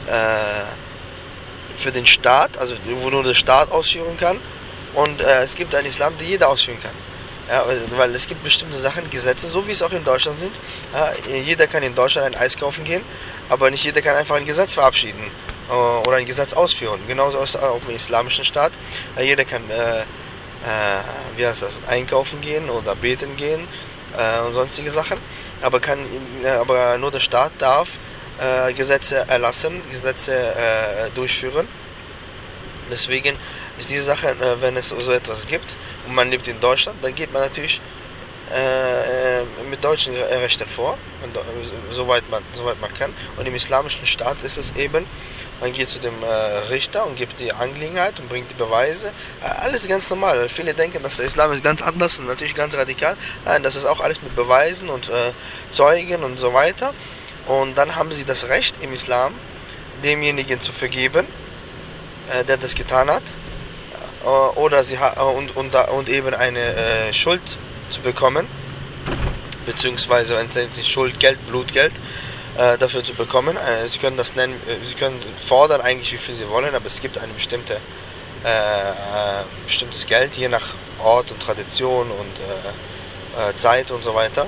für den Staat, also wo nur der Staat ausführen kann. Und es gibt einen Islam, den jeder ausführen kann. Ja, weil es gibt bestimmte Sachen, Gesetze, so wie es auch in Deutschland sind. Jeder kann in Deutschland ein Eis kaufen gehen, aber nicht jeder kann einfach ein Gesetz verabschieden oder ein Gesetz ausführen. Genauso ist es auch im islamischen Staat. Jeder kann einkaufen gehen oder beten gehen und sonstige Sachen. Aber nur der Staat darf Gesetze erlassen, Gesetze durchführen. Deswegen ist diese Sache, wenn es so etwas gibt und man lebt in Deutschland, dann geht man natürlich mit deutschen Rechten vor, soweit man kann. Und im islamischen Staat ist es eben, man geht zu dem Richter und gibt die Angelegenheit und bringt die Beweise. Alles ganz normal. Viele denken, dass der Islam ist ganz anders und natürlich ganz radikal. Nein, das ist auch alles mit Beweisen und Zeugen und so weiter. Und dann haben sie das Recht im Islam, demjenigen zu vergeben, der das getan hat. Oder und eben eine Schuld zu bekommen, beziehungsweise wenn es nicht Schuld, Geld, Blutgeld dafür zu bekommen. Sie können das nennen, Sie können fordern eigentlich, wie viel Sie wollen, aber es gibt eine bestimmtes Geld, je nach Ort und Tradition und Zeit und so weiter.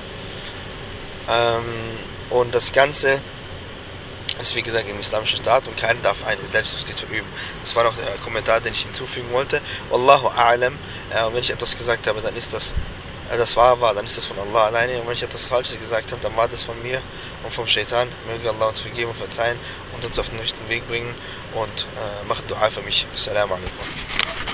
Und das Ganze ist wie gesagt im islamischen Staat und keiner darf eine Selbstjustiz üben. Das war noch der Kommentar, den ich hinzufügen wollte. Wallahu a'lam. Wenn ich etwas gesagt habe, dann ist das war, dann ist das von Allah alleine. Und wenn ich etwas Falsches gesagt habe, dann war das von mir und vom Shaitan. Möge Allah uns vergeben und verzeihen und uns auf den richtigen Weg bringen. Und macht Dua für mich. Assalamu alaikum.